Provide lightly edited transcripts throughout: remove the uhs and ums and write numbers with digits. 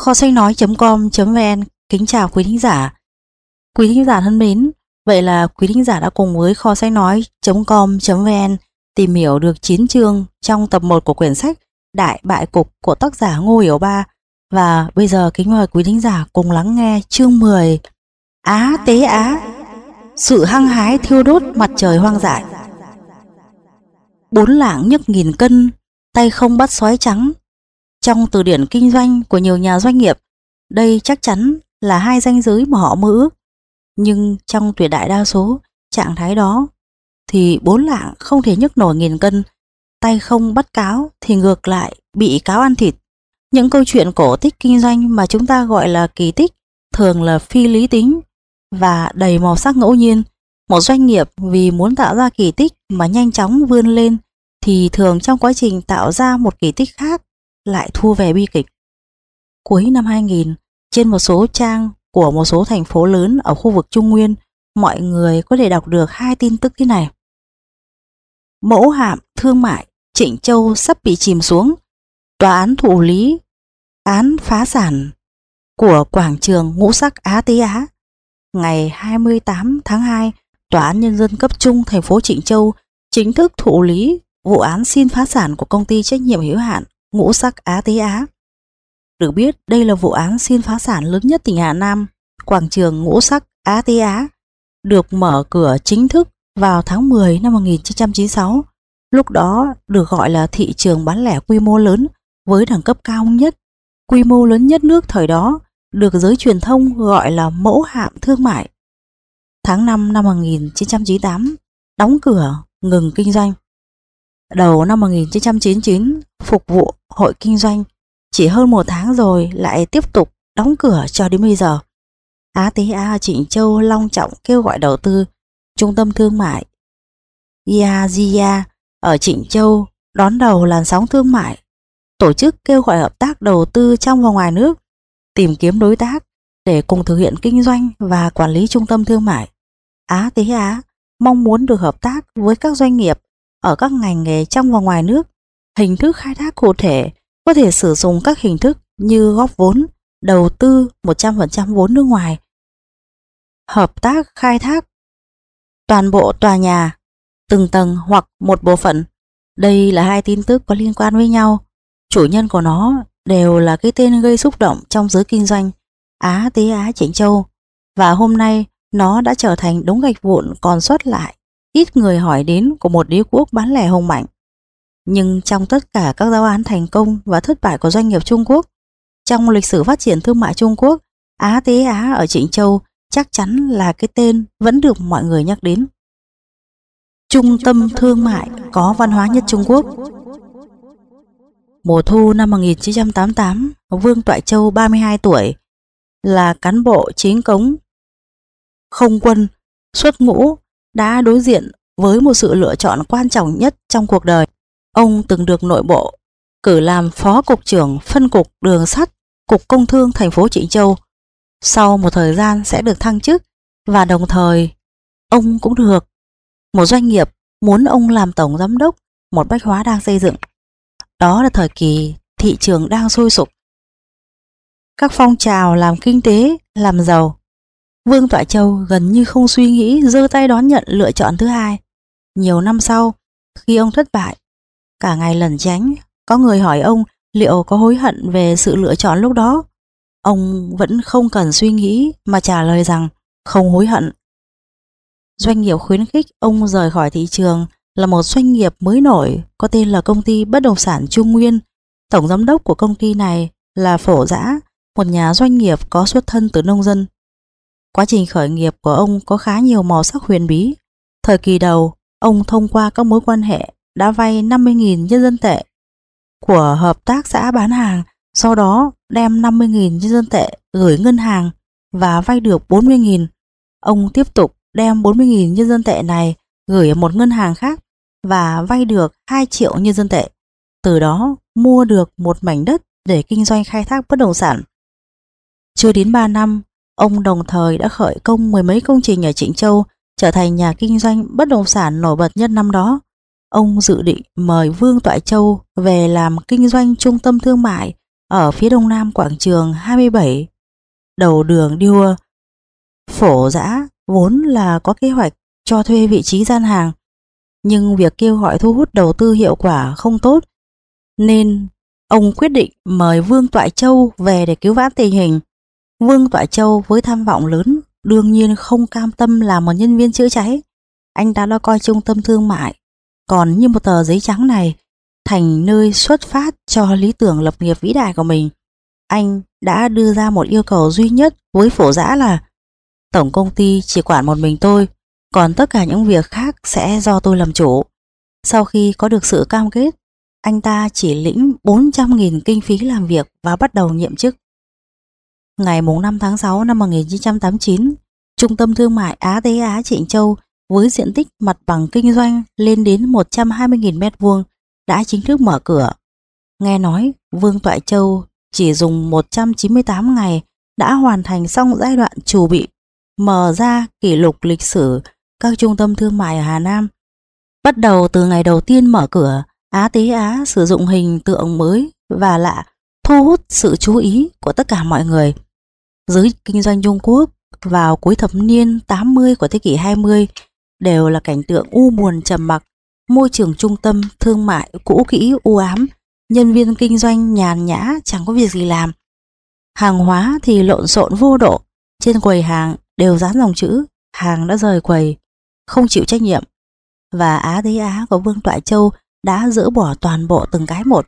Kho sách nói.com.vn kính chào quý thính giả. Quý thính giả thân mến, vậy là quý thính giả đã cùng với kho sách nói.com.vn tìm hiểu được 9 chương trong tập 1 của quyển sách Đại Bại Cục của tác giả Ngô Hiểu Ba. Và bây giờ kính mời quý thính giả cùng lắng nghe chương 10 Á Tế Á, sự hăng hái thiêu đốt mặt trời hoang dại. 4 lạng nhấc nghìn cân, tay không bắt sói trắng. Trong từ điển kinh doanh của nhiều nhà doanh nghiệp, đây chắc chắn là hai ranh giới mà họ mơ ước. Nhưng trong tuyệt đại đa số trạng thái đó thì 4 lạng không thể nhấc nổi nghìn cân, tay không bắt cáo thì ngược lại bị cáo ăn thịt. Những câu chuyện cổ tích kinh doanh mà chúng ta gọi là kỳ tích thường là phi lý tính và đầy màu sắc ngẫu nhiên. Một doanh nghiệp vì muốn tạo ra kỳ tích mà nhanh chóng vươn lên thì thường trong quá trình tạo ra một kỳ tích khác lại thu về bi kịch. Cuối năm 2000, trên một số trang của một số thành phố lớn ở khu vực Trung Nguyên, mọi người có thể đọc được 2 tin tức thế này. Mẫu hạm thương mại Trịnh Châu sắp bị chìm xuống. Tòa án thụ lý án phá sản của quảng trường Ngũ Sắc Á Tế Á. Ngày 28 tháng 2, Tòa án Nhân dân cấp trung thành phố Trịnh Châu chính thức thụ lý vụ án xin phá sản của công ty trách nhiệm hữu hạn Ngũ Sắc Á Tế Á. Được biết, đây là vụ án xin phá sản lớn nhất tỉnh Hà Nam. Quảng trường Ngũ Sắc Á Tế Á được mở cửa chính thức vào tháng 10 năm 1996. Lúc đó được gọi là thị trường bán lẻ quy mô lớn với đẳng cấp cao nhất, quy mô lớn nhất nước thời đó, được giới truyền thông gọi là mẫu hạm thương mại. Tháng 5 năm 1998, đóng cửa, ngừng kinh doanh. Đầu năm 1999, phục vụ hội kinh doanh, chỉ hơn 1 tháng rồi lại tiếp tục đóng cửa cho đến bây giờ. Á Tế Á Trịnh Châu long trọng kêu gọi đầu tư. Trung tâm thương mại Yazia ở Trịnh Châu đón đầu làn sóng thương mại, tổ chức kêu gọi hợp tác đầu tư trong và ngoài nước, tìm kiếm đối tác để cùng thực hiện kinh doanh và quản lý trung tâm thương mại. Á Tế Á mong muốn được hợp tác với các doanh nghiệp ở các ngành nghề trong và ngoài nước. Hình thức khai thác cụ thể có thể sử dụng các hình thức như góp vốn, đầu tư 100% vốn nước ngoài, hợp tác khai thác toàn bộ tòa nhà, từng tầng hoặc một bộ phận. Đây là 2 tin tức có liên quan với nhau. Chủ nhân của nó đều là cái tên gây xúc động trong giới kinh doanh, Á Tế Á Trịnh Châu. Và hôm nay nó đã trở thành đống gạch vụn còn sót lại, ít người hỏi đến của một đế quốc bán lẻ hùng mạnh. Nhưng trong tất cả các giáo án thành công và thất bại của doanh nghiệp Trung Quốc, trong lịch sử phát triển thương mại Trung Quốc, Á Tế Á ở Trịnh Châu chắc chắn là cái tên vẫn được mọi người nhắc đến. Trung tâm thương mại có văn hóa nhất Trung Quốc. Mùa thu năm 1988, Vương Toại Châu 32 tuổi, là cán bộ chính cống không quân xuất ngũ, đã đối diện với một sự lựa chọn quan trọng nhất trong cuộc đời. Ông từng được nội bộ cử làm phó cục trưởng phân cục đường sắt, cục công thương thành phố Trịnh Châu. Sau một thời gian sẽ được thăng chức, và đồng thời ông cũng được một doanh nghiệp muốn ông làm tổng giám đốc một bách hóa đang xây dựng. Đó là thời kỳ thị trường đang sôi sục, các phong trào làm kinh tế, làm giàu. Vương Toại Châu gần như không suy nghĩ, giơ tay đón nhận lựa chọn thứ hai. Nhiều năm sau, khi ông thất bại, cả ngày lẩn tránh, có người hỏi ông liệu có hối hận về sự lựa chọn lúc đó. Ông vẫn không cần suy nghĩ mà trả lời rằng không hối hận. Doanh nghiệp khuyến khích ông rời khỏi thị trường là một doanh nghiệp mới nổi có tên là Công ty Bất động sản Trung Nguyên. Tổng giám đốc của công ty này là Phổ Dã, một nhà doanh nghiệp có xuất thân từ nông dân. Quá trình khởi nghiệp của ông có khá nhiều màu sắc huyền bí. Thời kỳ đầu, ông thông qua các mối quan hệ đã vay 50.000 nhân dân tệ của hợp tác xã bán hàng, sau đó đem 50.000 nhân dân tệ gửi ngân hàng và vay được 40.000. Ông tiếp tục đem 40.000 nhân dân tệ này gửi ở một ngân hàng khác và vay được 2 triệu nhân dân tệ. Từ đó mua được một mảnh đất để kinh doanh khai thác bất động sản. Chưa đến 3 năm, ông đồng thời đã khởi công 10 mấy công trình ở Trịnh Châu, trở thành nhà kinh doanh bất động sản nổi bật nhất năm đó. Ông dự định mời Vương Toại Châu về làm kinh doanh trung tâm thương mại ở phía đông nam quảng trường 27, đầu đường Điêu Phổ Giã, vốn là có kế hoạch cho thuê vị trí gian hàng, nhưng việc kêu gọi thu hút đầu tư hiệu quả không tốt, nên ông quyết định mời Vương Toại Châu về để cứu vãn tình hình. Vương Toại Châu với tham vọng lớn đương nhiên không cam tâm làm một nhân viên chữa cháy. Anh ta đã coi trung tâm thương mại còn như một tờ giấy trắng này thành nơi xuất phát cho lý tưởng lập nghiệp vĩ đại của mình. Anh đã đưa ra một yêu cầu duy nhất với Phổ Giã là tổng công ty chỉ quản một mình tôi, còn tất cả những việc khác sẽ do tôi làm chủ. Sau khi có được sự cam kết, anh ta chỉ lĩnh 400.000 kinh phí làm việc và bắt đầu nhiệm chức. Ngày 5 tháng 6 năm 1989, Trung tâm Thương mại Á Tế Á Trịnh Châu với diện tích mặt bằng kinh doanh lên đến 120.000 m2 đã chính thức mở cửa. Nghe nói Vương Toại Châu chỉ dùng 198 ngày đã hoàn thành xong giai đoạn chuẩn bị, mở ra kỷ lục lịch sử các trung tâm thương mại ở Hà Nam. Bắt đầu từ ngày đầu tiên mở cửa, Á Tế Á sử dụng hình tượng mới và lạ thu hút sự chú ý của tất cả mọi người. Giới kinh doanh Trung Quốc vào cuối thập niên 80 của thế kỷ 20 đều là cảnh tượng u buồn trầm mặc, môi trường trung tâm thương mại cũ kỹ u ám, nhân viên kinh doanh nhàn nhã chẳng có việc gì làm. Hàng hóa thì lộn xộn vô độ, trên quầy hàng đều dán dòng chữ hàng đã rời quầy, không chịu trách nhiệm. Và Á Tế Á của Vương Toại Châu đã dỡ bỏ toàn bộ từng cái một.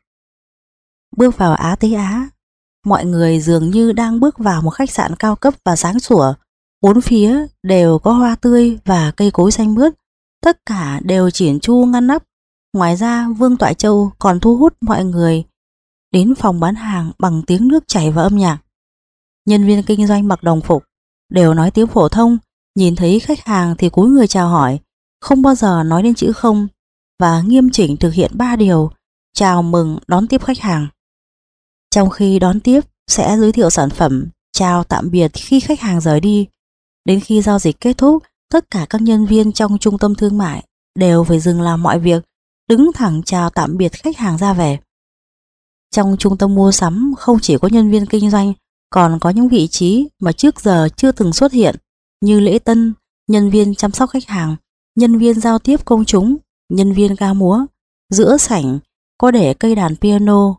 Bước vào Á Tế Á, mọi người dường như đang bước vào một khách sạn cao cấp và sáng sủa. Bốn phía đều có hoa tươi và cây cối xanh mướt, tất cả đều chỉn chu ngăn nắp. Ngoài ra, Vương Toại Châu còn thu hút mọi người đến phòng bán hàng bằng tiếng nước chảy và âm nhạc. Nhân viên kinh doanh mặc đồng phục, đều nói tiếng phổ thông, nhìn thấy khách hàng thì cúi người chào hỏi, không bao giờ nói đến chữ không, và nghiêm chỉnh thực hiện 3 điều chào mừng đón tiếp khách hàng. Trong khi đón tiếp sẽ giới thiệu sản phẩm, chào tạm biệt khi khách hàng rời đi. Đến khi giao dịch kết thúc, tất cả các nhân viên trong trung tâm thương mại đều phải dừng làm mọi việc, đứng thẳng chào tạm biệt khách hàng ra về. Trong trung tâm mua sắm không chỉ có nhân viên kinh doanh, còn có những vị trí mà trước giờ chưa từng xuất hiện như lễ tân, nhân viên chăm sóc khách hàng, nhân viên giao tiếp công chúng, nhân viên ca múa. Giữa sảnh có để cây đàn piano.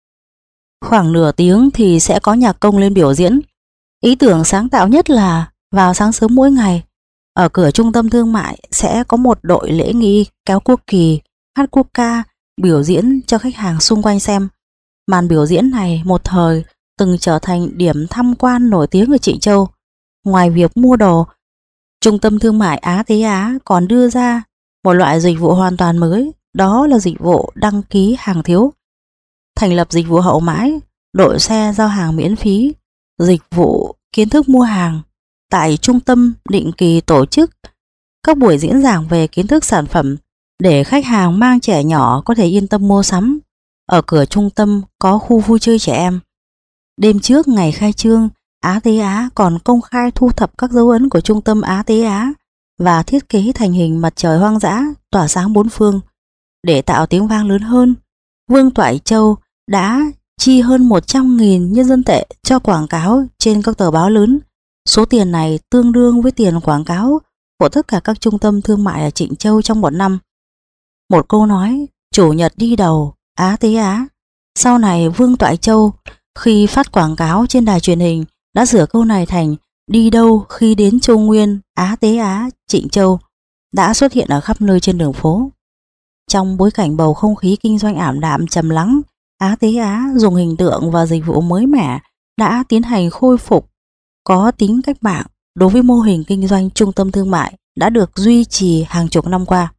Khoảng nửa tiếng thì sẽ có nhạc công lên biểu diễn. Ý tưởng sáng tạo nhất là vào sáng sớm mỗi ngày, ở cửa trung tâm thương mại sẽ có một đội lễ nghi kéo quốc kỳ, hát quốc ca, biểu diễn cho khách hàng xung quanh xem. Màn biểu diễn này một thời từng trở thành điểm tham quan nổi tiếng ở Trịnh Châu. Ngoài việc mua đồ, trung tâm thương mại Á Tế Á còn đưa ra một loại dịch vụ hoàn toàn mới, đó là dịch vụ đăng ký hàng thiếu. Thành lập dịch vụ hậu mãi, đội xe giao hàng miễn phí, dịch vụ kiến thức mua hàng. Tại trung tâm định kỳ tổ chức các buổi diễn giảng về kiến thức sản phẩm để khách hàng mang trẻ nhỏ có thể yên tâm mua sắm. Ở cửa trung tâm có khu vui chơi trẻ em. Đêm trước ngày khai trương, Á Tế Á còn công khai thu thập các dấu ấn của trung tâm Á Tế Á và thiết kế thành hình mặt trời hoang dã tỏa sáng bốn phương. Để tạo tiếng vang lớn hơn, Vương Toại Châu đã chi hơn 100.000 nhân dân tệ cho quảng cáo trên các tờ báo lớn. Số tiền này tương đương với tiền quảng cáo của tất cả các trung tâm thương mại ở Trịnh Châu trong một năm. Một câu nói, chủ nhật đi đầu, Á Tế Á. Sau này Vương Toại Châu khi phát quảng cáo trên đài truyền hình đã sửa câu này thành đi đâu khi đến Châu Nguyên, Á Tế Á, Trịnh Châu, đã xuất hiện ở khắp nơi trên đường phố. Trong bối cảnh bầu không khí kinh doanh ảm đạm trầm lắng, Á Tế Á dùng hình tượng và dịch vụ mới mẻ đã tiến hành khôi phục có tính cách mạng đối với mô hình kinh doanh trung tâm thương mại đã được duy trì hàng chục năm qua.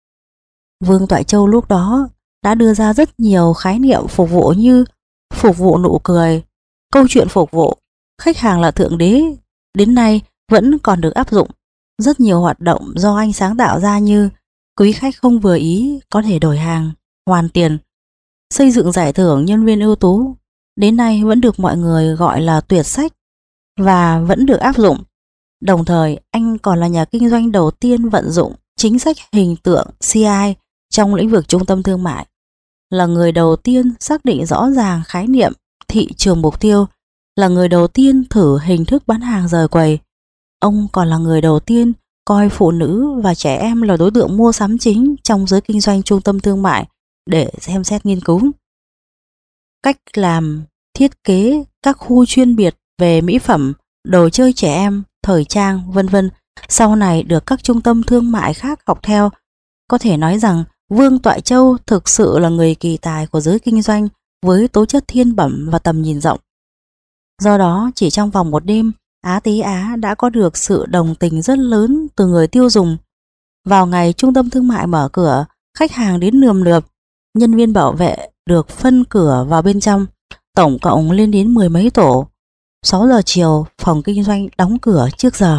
Vương Toại Châu lúc đó đã đưa ra rất nhiều khái niệm phục vụ như phục vụ nụ cười, câu chuyện phục vụ, khách hàng là thượng đế, đến nay vẫn còn được áp dụng. Rất nhiều hoạt động do anh sáng tạo ra như quý khách không vừa ý có thể đổi hàng, hoàn tiền, xây dựng giải thưởng nhân viên ưu tú, đến nay vẫn được mọi người gọi là tuyệt sách và vẫn được áp dụng. Đồng thời, anh còn là nhà kinh doanh đầu tiên vận dụng chính sách hình tượng CI trong lĩnh vực trung tâm thương mại, là người đầu tiên xác định rõ ràng khái niệm thị trường mục tiêu, là người đầu tiên thử hình thức bán hàng rời quầy. Ông còn là người đầu tiên coi phụ nữ và trẻ em là đối tượng mua sắm chính trong giới kinh doanh trung tâm thương mại để xem xét nghiên cứu. Cách làm, thiết kế các khu chuyên biệt về mỹ phẩm, đồ chơi trẻ em, thời trang, vân vân sau này được các trung tâm thương mại khác học theo. Có thể nói rằng Vương Toại Châu thực sự là người kỳ tài của giới kinh doanh với tố chất thiên bẩm và tầm nhìn rộng. Do đó, chỉ trong vòng một đêm, Á Tí Á đã có được sự đồng tình rất lớn từ người tiêu dùng. Vào ngày trung tâm thương mại mở cửa, khách hàng đến nườm nượp, nhân viên bảo vệ được phân cửa vào bên trong, tổng cộng lên đến 10 mấy tổ. 6 giờ chiều, phòng kinh doanh đóng cửa trước giờ.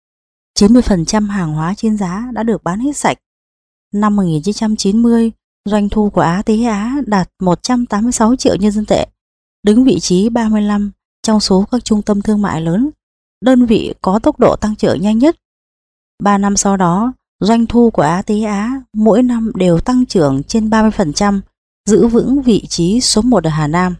90% hàng hóa trên giá đã được bán hết sạch. Năm 1990, doanh thu của Á Tí Á đạt 186 triệu nhân dân tệ, đứng vị trí 35 trong số các trung tâm thương mại lớn, đơn vị có tốc độ tăng trưởng nhanh nhất. 3 năm sau đó, doanh thu của Á Tí Á mỗi năm đều tăng trưởng trên 30%, giữ vững vị trí số 1 ở Hà Nam.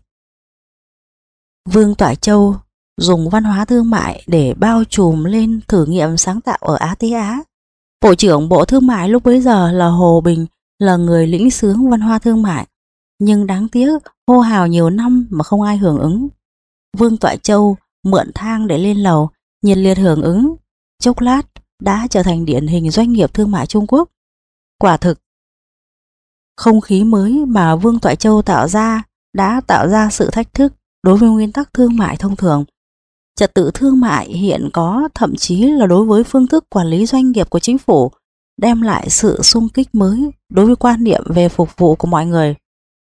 Vương Toại Châu dùng văn hóa thương mại để bao trùm lên thử nghiệm sáng tạo ở Á Tí Á. Bộ trưởng Bộ Thương mại lúc bấy giờ là Hồ Bình là người lĩnh xướng văn hóa thương mại, nhưng đáng tiếc hô hào nhiều năm mà không ai hưởng ứng. Vương Toại Châu mượn thang để lên lầu, nhiệt liệt hưởng ứng, chốc lát đã trở thành điển hình doanh nghiệp thương mại Trung Quốc. Quả thực, không khí mới mà Vương Toại Châu tạo ra đã tạo ra sự thách thức đối với nguyên tắc thương mại thông thường. Trật tự thương mại hiện có, thậm chí là đối với phương thức quản lý doanh nghiệp của chính phủ, đem lại sự xung kích mới đối với quan niệm về phục vụ của mọi người.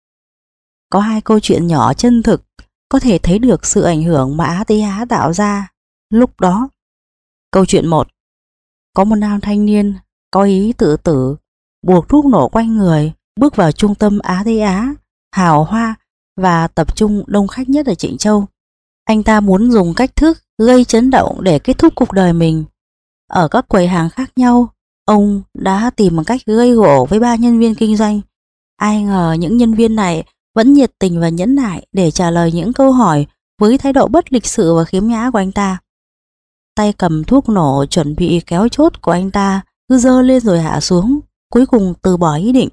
Có hai câu chuyện nhỏ chân thực có thể thấy được sự ảnh hưởng mà Á Tí Á tạo ra lúc đó. Câu chuyện 1. Có một nam thanh niên có ý tự tử, buộc thuốc nổ quanh người, bước vào trung tâm Á Tí Á, hào hoa và tập trung đông khách nhất ở Trịnh Châu. Anh ta muốn dùng cách thức gây chấn động để kết thúc cuộc đời mình. Ở các quầy hàng khác nhau, ông đã tìm một cách gây gổ với 3 nhân viên kinh doanh. Ai ngờ những nhân viên này vẫn nhiệt tình và nhẫn nại để trả lời những câu hỏi với thái độ bất lịch sự và khiếm nhã của anh ta. Tay cầm thuốc nổ chuẩn bị kéo chốt của anh ta cứ giơ lên rồi hạ xuống, cuối cùng từ bỏ ý định.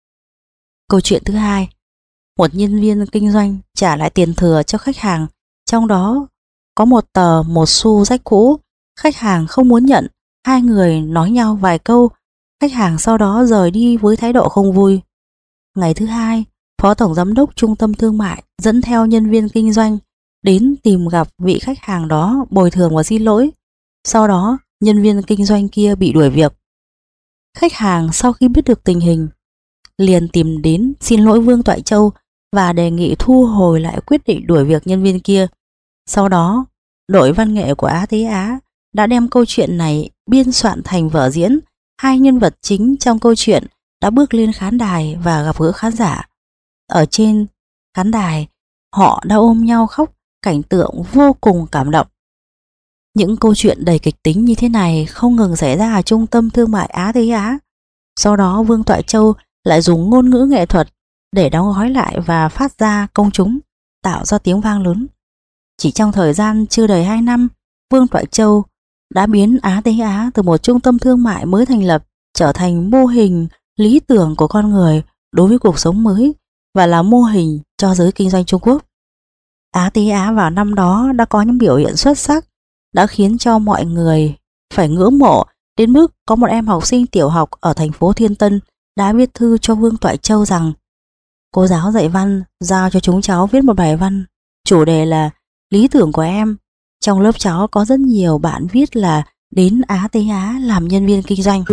Câu chuyện thứ hai. Một nhân viên kinh doanh trả lại tiền thừa cho khách hàng, trong đó có một tờ 1 xu rách cũ. Khách hàng không muốn nhận, hai người nói nhau vài câu, khách hàng sau đó rời đi với thái độ không vui. Ngày thứ hai, Phó Tổng Giám đốc Trung tâm Thương mại dẫn theo nhân viên kinh doanh đến tìm gặp vị khách hàng đó bồi thường và xin lỗi. Sau đó, nhân viên kinh doanh kia bị đuổi việc. Khách hàng sau khi biết được tình hình, liền tìm đến xin lỗi Vương Toại Châu và đề nghị thu hồi lại quyết định đuổi việc nhân viên kia. Sau đó, đội văn nghệ của Á Tí Á đã đem câu chuyện này biên soạn thành vở diễn. Hai nhân vật chính trong câu chuyện đã bước lên khán đài và gặp gỡ khán giả. Ở trên khán đài, họ đã ôm nhau khóc, cảnh tượng vô cùng cảm động. Những câu chuyện đầy kịch tính như thế này không ngừng xảy ra ở trung tâm thương mại Á Tí Á. Sau đó Vương Toại Châu lại dùng ngôn ngữ nghệ thuật để đóng gói lại và phát ra công chúng, tạo ra tiếng vang lớn. Chỉ trong thời gian chưa đầy 2 năm, Vương Toại Châu đã biến Á Tí Á từ một trung tâm thương mại mới thành lập trở thành mô hình lý tưởng của con người đối với cuộc sống mới và là mô hình cho giới kinh doanh Trung Quốc. Á Tí Á vào năm đó đã có những biểu hiện xuất sắc, đã khiến cho mọi người phải ngưỡng mộ đến mức có một em học sinh tiểu học ở thành phố Thiên Tân đã viết thư cho Vương Toại Châu rằng: cô giáo dạy văn giao cho chúng cháu viết một bài văn, chủ đề là lý tưởng của em. Trong lớp cháu có rất nhiều bạn viết là đến Á Tí Á làm nhân viên kinh doanh.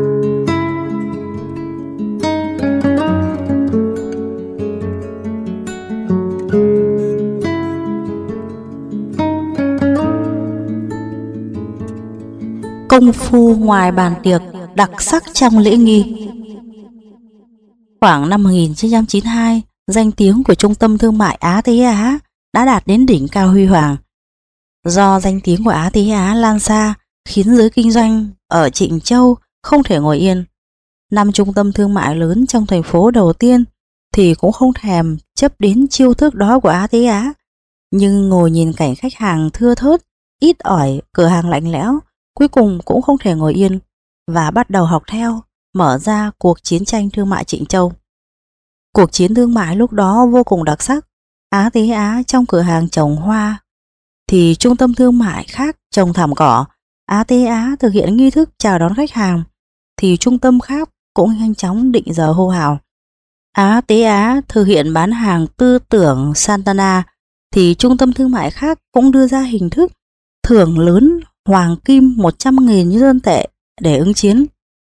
Công phu ngoài bàn tiệc đặc sắc trong lễ nghi. Khoảng năm 1992, danh tiếng của trung tâm thương mại Á Tí Á đã đạt đến đỉnh cao huy hoàng. Do danh tiếng của Á Tí Á lan xa khiến giới kinh doanh ở Trịnh Châu không thể ngồi yên. 5 trung tâm thương mại lớn trong thành phố đầu tiên thì cũng không thèm chấp đến chiêu thức đó của Á Tí Á, Nhưng ngồi nhìn cảnh khách hàng thưa thớt, ít ỏi, cửa hàng lạnh lẽo, cuối cùng cũng không thể ngồi yên và bắt đầu học theo, mở ra cuộc chiến tranh thương mại Trịnh Châu. Cuộc chiến thương mại lúc đó vô cùng đặc sắc. Á Tế Á trong cửa hàng trồng hoa, thì trung tâm thương mại khác trồng thảm cỏ. Á Tế Á thực hiện nghi thức chào đón khách hàng, thì trung tâm khác cũng nhanh chóng định giờ hô hào. Á Tế Á thực hiện bán hàng tư tưởng Santana, thì trung tâm thương mại khác cũng đưa ra hình thức thưởng lớn hoàng kim 100.000 nhân dân tệ để ứng chiến.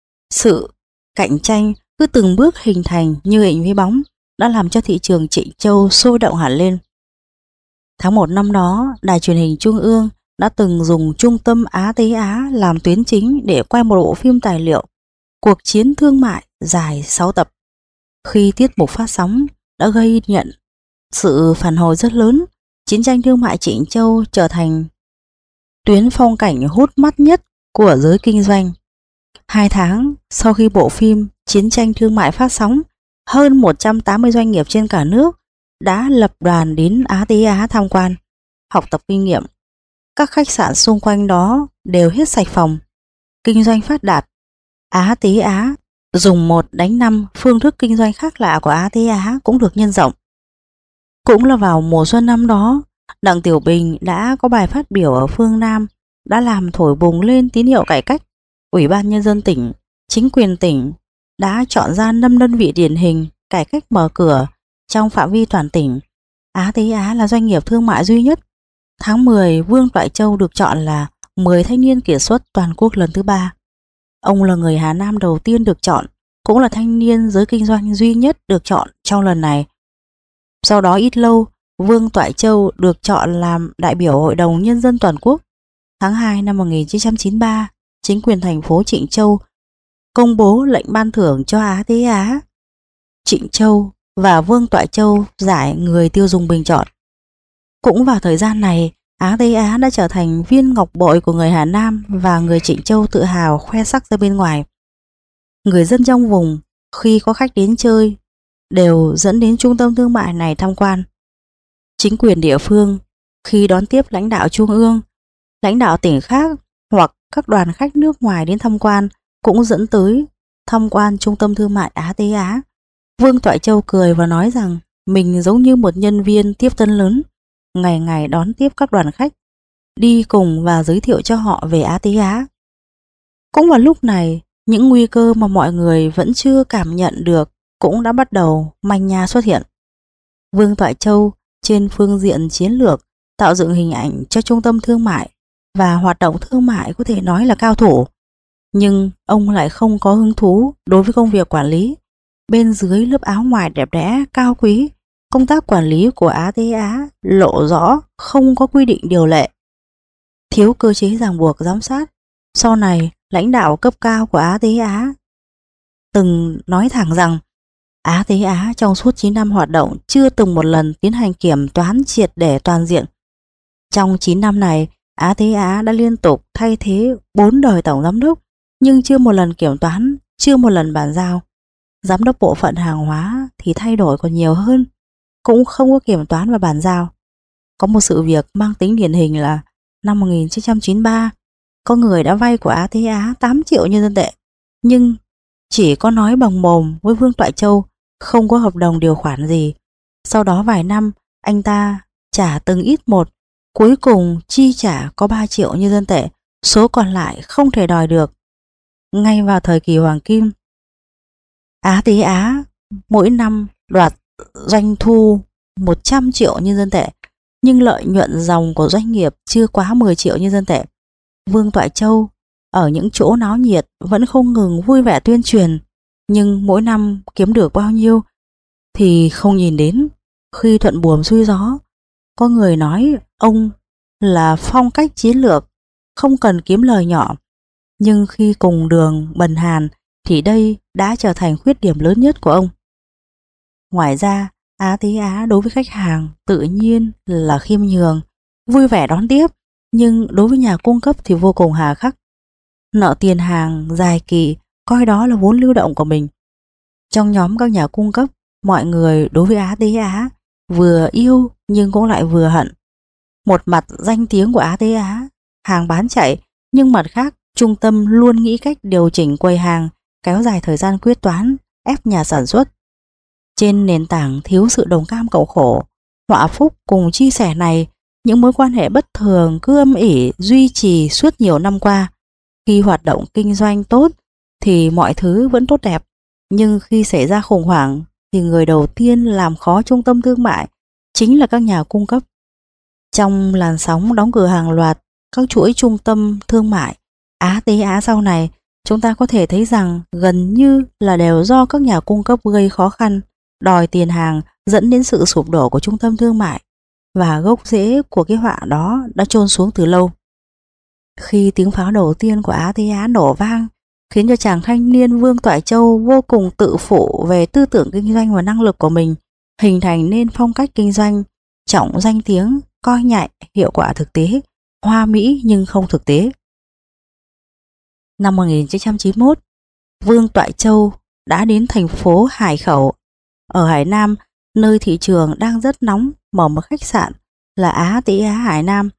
Sự cạnh tranh cứ từng bước hình thành như hình với bóng, đã làm cho thị trường Trịnh Châu sôi động hẳn lên. Tháng 1 năm đó, Đài truyền hình Trung ương đã từng dùng trung tâm Á Tế Á làm tuyến chính để quay một bộ phim tài liệu Cuộc chiến thương mại dài 6 tập. Khi tiết mục phát sóng đã gây nhận sự phản hồi rất lớn, chiến tranh thương mại Trịnh Châu trở thành tuyến phong cảnh hút mắt nhất của giới kinh doanh. 2 tháng sau khi bộ phim Chiến tranh thương mại phát sóng, hơn 180 doanh nghiệp trên cả nước đã lập đoàn đến Á Tế Á tham quan, học tập kinh nghiệm. Các khách sạn xung quanh đó đều hết sạch phòng, kinh doanh phát đạt. Á Tế Á dùng 1 đánh 5, phương thức kinh doanh khác lạ của Á Tế Á cũng được nhân rộng. Cũng là vào mùa xuân năm đó, Đặng Tiểu Bình đã có bài phát biểu ở phương Nam, đã làm thổi bùng lên tín hiệu cải cách. Ủy ban Nhân dân tỉnh, chính quyền tỉnh đã chọn ra 5 đơn vị điển hình cải cách mở cửa trong phạm vi toàn tỉnh. Á Tế Á là doanh nghiệp thương mại duy nhất. Tháng 10, Vương Toại Châu được chọn là 10 thanh niên kiệt xuất toàn quốc lần thứ 3. Ông là người Hà Nam đầu tiên được chọn, cũng là thanh niên giới kinh doanh duy nhất được chọn trong lần này. Sau đó ít lâu, Vương Toại Châu được chọn làm đại biểu Hội đồng Nhân dân toàn quốc. Tháng 2 năm 1993, chính quyền thành phố Trịnh Châu công bố lệnh ban thưởng cho Á Tế Á. Trịnh Châu và Vương Toại Châu giải người tiêu dùng bình chọn. Cũng vào thời gian này, Á Tế Á đã trở thành viên ngọc bội của người Hà Nam và người Trịnh Châu tự hào khoe sắc ra bên ngoài. Người dân trong vùng khi có khách đến chơi đều dẫn đến trung tâm thương mại này tham quan. Chính quyền địa phương khi đón tiếp lãnh đạo trung ương, lãnh đạo tỉnh khác hoặc các đoàn khách nước ngoài đến tham quan cũng dẫn tới tham quan trung tâm thương mại Á Tế Á. Vương Toại Châu cười và nói rằng mình giống như một nhân viên tiếp tân lớn, ngày ngày đón tiếp các đoàn khách, đi cùng và giới thiệu cho họ về Á Tế Á. Cũng vào lúc này, những nguy cơ mà mọi người vẫn chưa cảm nhận được cũng đã bắt đầu manh nha xuất hiện. Vương Toại Châu trên phương diện chiến lược tạo dựng hình ảnh cho trung tâm thương mại và hoạt động thương mại có thể nói là cao thủ, nhưng ông lại không có hứng thú đối với công việc quản lý. Bên dưới lớp áo ngoài đẹp đẽ cao quý, công tác quản lý của Á Tế Á lộ rõ không có quy định điều lệ, thiếu cơ chế ràng buộc giám sát. Sau này, lãnh đạo cấp cao của Á Tế Á từng nói thẳng rằng Á Tế Á trong suốt 9 năm hoạt động chưa từng một lần tiến hành kiểm toán triệt để toàn diện. Trong 9 năm này, Á Tế Á đã liên tục thay thế 4 đời tổng giám đốc, nhưng chưa một lần kiểm toán, chưa một lần bàn giao. Giám đốc bộ phận hàng hóa thì thay đổi còn nhiều hơn, cũng không có kiểm toán và bàn giao. Có một sự việc mang tính điển hình là năm 1993, có người đã vay của Á Tế Á 8 triệu nhân dân tệ, nhưng chỉ có nói bằng mồm với Vương Toại Châu, không có hợp đồng điều khoản gì. Sau đó vài năm, anh ta trả từng ít một, cuối cùng chi trả có 3 triệu nhân dân tệ, số còn lại không thể đòi được. Ngay vào thời kỳ hoàng kim, Á Tế Á mỗi năm đoạt doanh thu 100 triệu nhân dân tệ, nhưng lợi nhuận dòng của doanh nghiệp chưa quá 10 triệu nhân dân tệ. Vương Toại Châu ở những chỗ náo nhiệt vẫn không ngừng vui vẻ tuyên truyền, nhưng mỗi năm kiếm được bao nhiêu thì không nhìn đến. Khi thuận buồm xuôi gió, có người nói ông là phong cách chiến lược, không cần kiếm lời nhỏ, nhưng khi cùng đường bần hàn thì đây đã trở thành khuyết điểm lớn nhất của ông. Ngoài ra, Á Tế Á đối với khách hàng tự nhiên là khiêm nhường, vui vẻ đón tiếp, nhưng đối với nhà cung cấp thì vô cùng hà khắc. Nợ tiền hàng dài kỳ, coi đó là vốn lưu động của mình. Trong nhóm các nhà cung cấp, mọi người đối với Á Tế Á vừa yêu nhưng cũng lại vừa hận. Một mặt danh tiếng của ATA, hàng bán chạy, nhưng mặt khác trung tâm luôn nghĩ cách điều chỉnh quầy hàng, kéo dài thời gian quyết toán, ép nhà sản xuất. Trên nền tảng thiếu sự đồng cam cộng khổ, họa phúc cùng chia sẻ này, những mối quan hệ bất thường cứ âm ỉ duy trì suốt nhiều năm qua. Khi hoạt động kinh doanh tốt thì mọi thứ vẫn tốt đẹp, nhưng khi xảy ra khủng hoảng thì người đầu tiên làm khó trung tâm thương mại chính là các nhà cung cấp. Trong làn sóng đóng cửa hàng loạt các chuỗi trung tâm thương mại ATA sau này, chúng ta có thể thấy rằng gần như là đều do các nhà cung cấp gây khó khăn, đòi tiền hàng, dẫn đến sự sụp đổ của trung tâm thương mại, và gốc rễ của cái họa đó đã chôn xuống từ lâu. Khi tiếng pháo đầu tiên của ATA nổ vang, khiến cho chàng thanh niên Vương Toại Châu vô cùng tự phụ về tư tưởng kinh doanh và năng lực của mình, hình thành nên phong cách kinh doanh trọng danh tiếng, coi nhạy hiệu quả thực tế, hoa mỹ nhưng không thực tế. Năm 1991, Vương Toại Châu đã đến thành phố Hải Khẩu ở Hải Nam, nơi thị trường đang rất nóng, mở một khách sạn là ATA Hải Nam.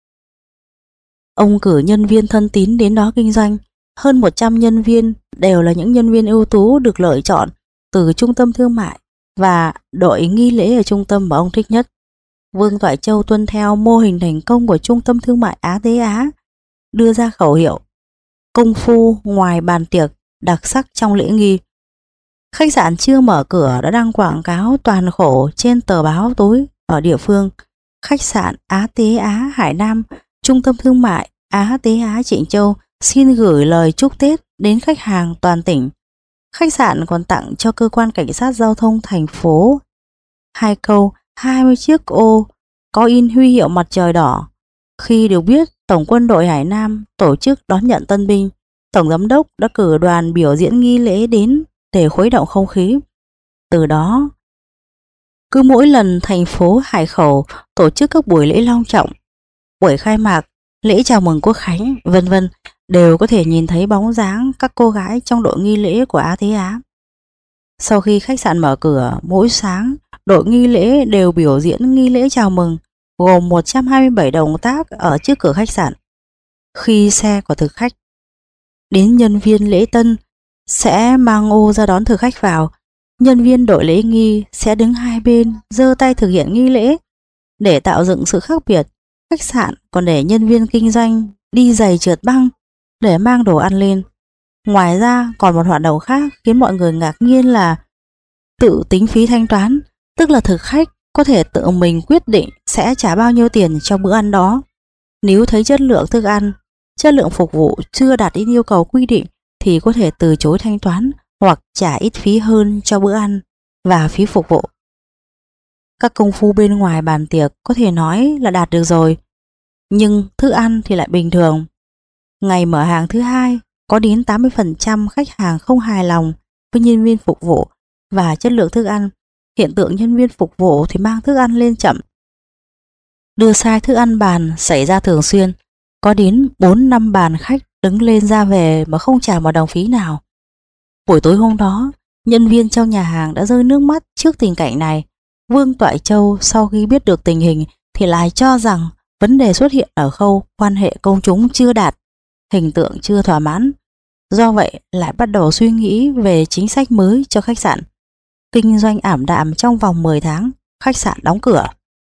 Ông cử nhân viên thân tín đến đó kinh doanh. Hơn 100 nhân viên đều là những nhân viên ưu tú được lựa chọn từ trung tâm thương mại và đội nghi lễ ở trung tâm mà ông thích nhất. Vương Toại Châu tuân theo mô hình thành công của trung tâm thương mại ATA, đưa ra khẩu hiệu công phu ngoài bàn tiệc, đặc sắc trong lễ nghi. Khách sạn chưa mở cửa đã đăng quảng cáo toàn khổ trên tờ báo tối ở địa phương. Khách sạn ATA Hải Nam, trung tâm thương mại ATA Trịnh Châu xin gửi lời chúc Tết đến khách hàng toàn tỉnh. Khách sạn còn tặng cho cơ quan cảnh sát giao thông thành phố 2 câu 20 chiếc ô có in huy hiệu mặt trời đỏ. Khi được biết Tổng quân đội Hải Nam tổ chức đón nhận tân binh, Tổng giám đốc đã cử đoàn biểu diễn nghi lễ đến để khuấy động không khí. Từ đó, cứ mỗi lần thành phố Hải Khẩu tổ chức các buổi lễ long trọng, buổi khai mạc, lễ chào mừng quốc khánh, vân vân, đều có thể nhìn thấy bóng dáng các cô gái trong đội nghi lễ của ATA. Sau khi khách sạn mở cửa, mỗi sáng, đội nghi lễ đều biểu diễn nghi lễ chào mừng, gồm 127 động tác ở trước cửa khách sạn. Khi xe của thực khách đến, nhân viên lễ tân sẽ mang ô ra đón thực khách vào. Nhân viên đội lễ nghi sẽ đứng hai bên giơ tay thực hiện nghi lễ. Để tạo dựng sự khác biệt, khách sạn còn để nhân viên kinh doanh đi giày trượt băng để mang đồ ăn lên. Ngoài ra còn một hoạt động khác khiến mọi người ngạc nhiên là tự tính phí thanh toán, tức là thực khách có thể tự mình quyết định sẽ trả bao nhiêu tiền cho bữa ăn đó. Nếu thấy chất lượng thức ăn, chất lượng phục vụ chưa đạt đến yêu cầu quy định thì có thể từ chối thanh toán hoặc trả ít phí hơn cho bữa ăn và phí phục vụ. Các công phu bên ngoài bàn tiệc có thể nói là đạt được rồi, nhưng thức ăn thì lại bình thường. Ngày mở hàng thứ hai, có đến 80% khách hàng không hài lòng với nhân viên phục vụ và chất lượng thức ăn. Hiện tượng nhân viên phục vụ thì mang thức ăn lên chậm, đưa sai thức ăn bàn xảy ra thường xuyên. Có đến 4-5 bàn khách đứng lên ra về mà không trả một đồng phí nào. Buổi tối hôm đó, nhân viên trong nhà hàng đã rơi nước mắt trước tình cảnh này. Vương Toại Châu sau khi biết được tình hình thì lại cho rằng vấn đề xuất hiện ở khâu quan hệ công chúng chưa đạt, hình tượng chưa thỏa mãn. Do vậy lại bắt đầu suy nghĩ về chính sách mới cho khách sạn. Kinh doanh ảm đạm trong vòng 10 tháng, khách sạn đóng cửa.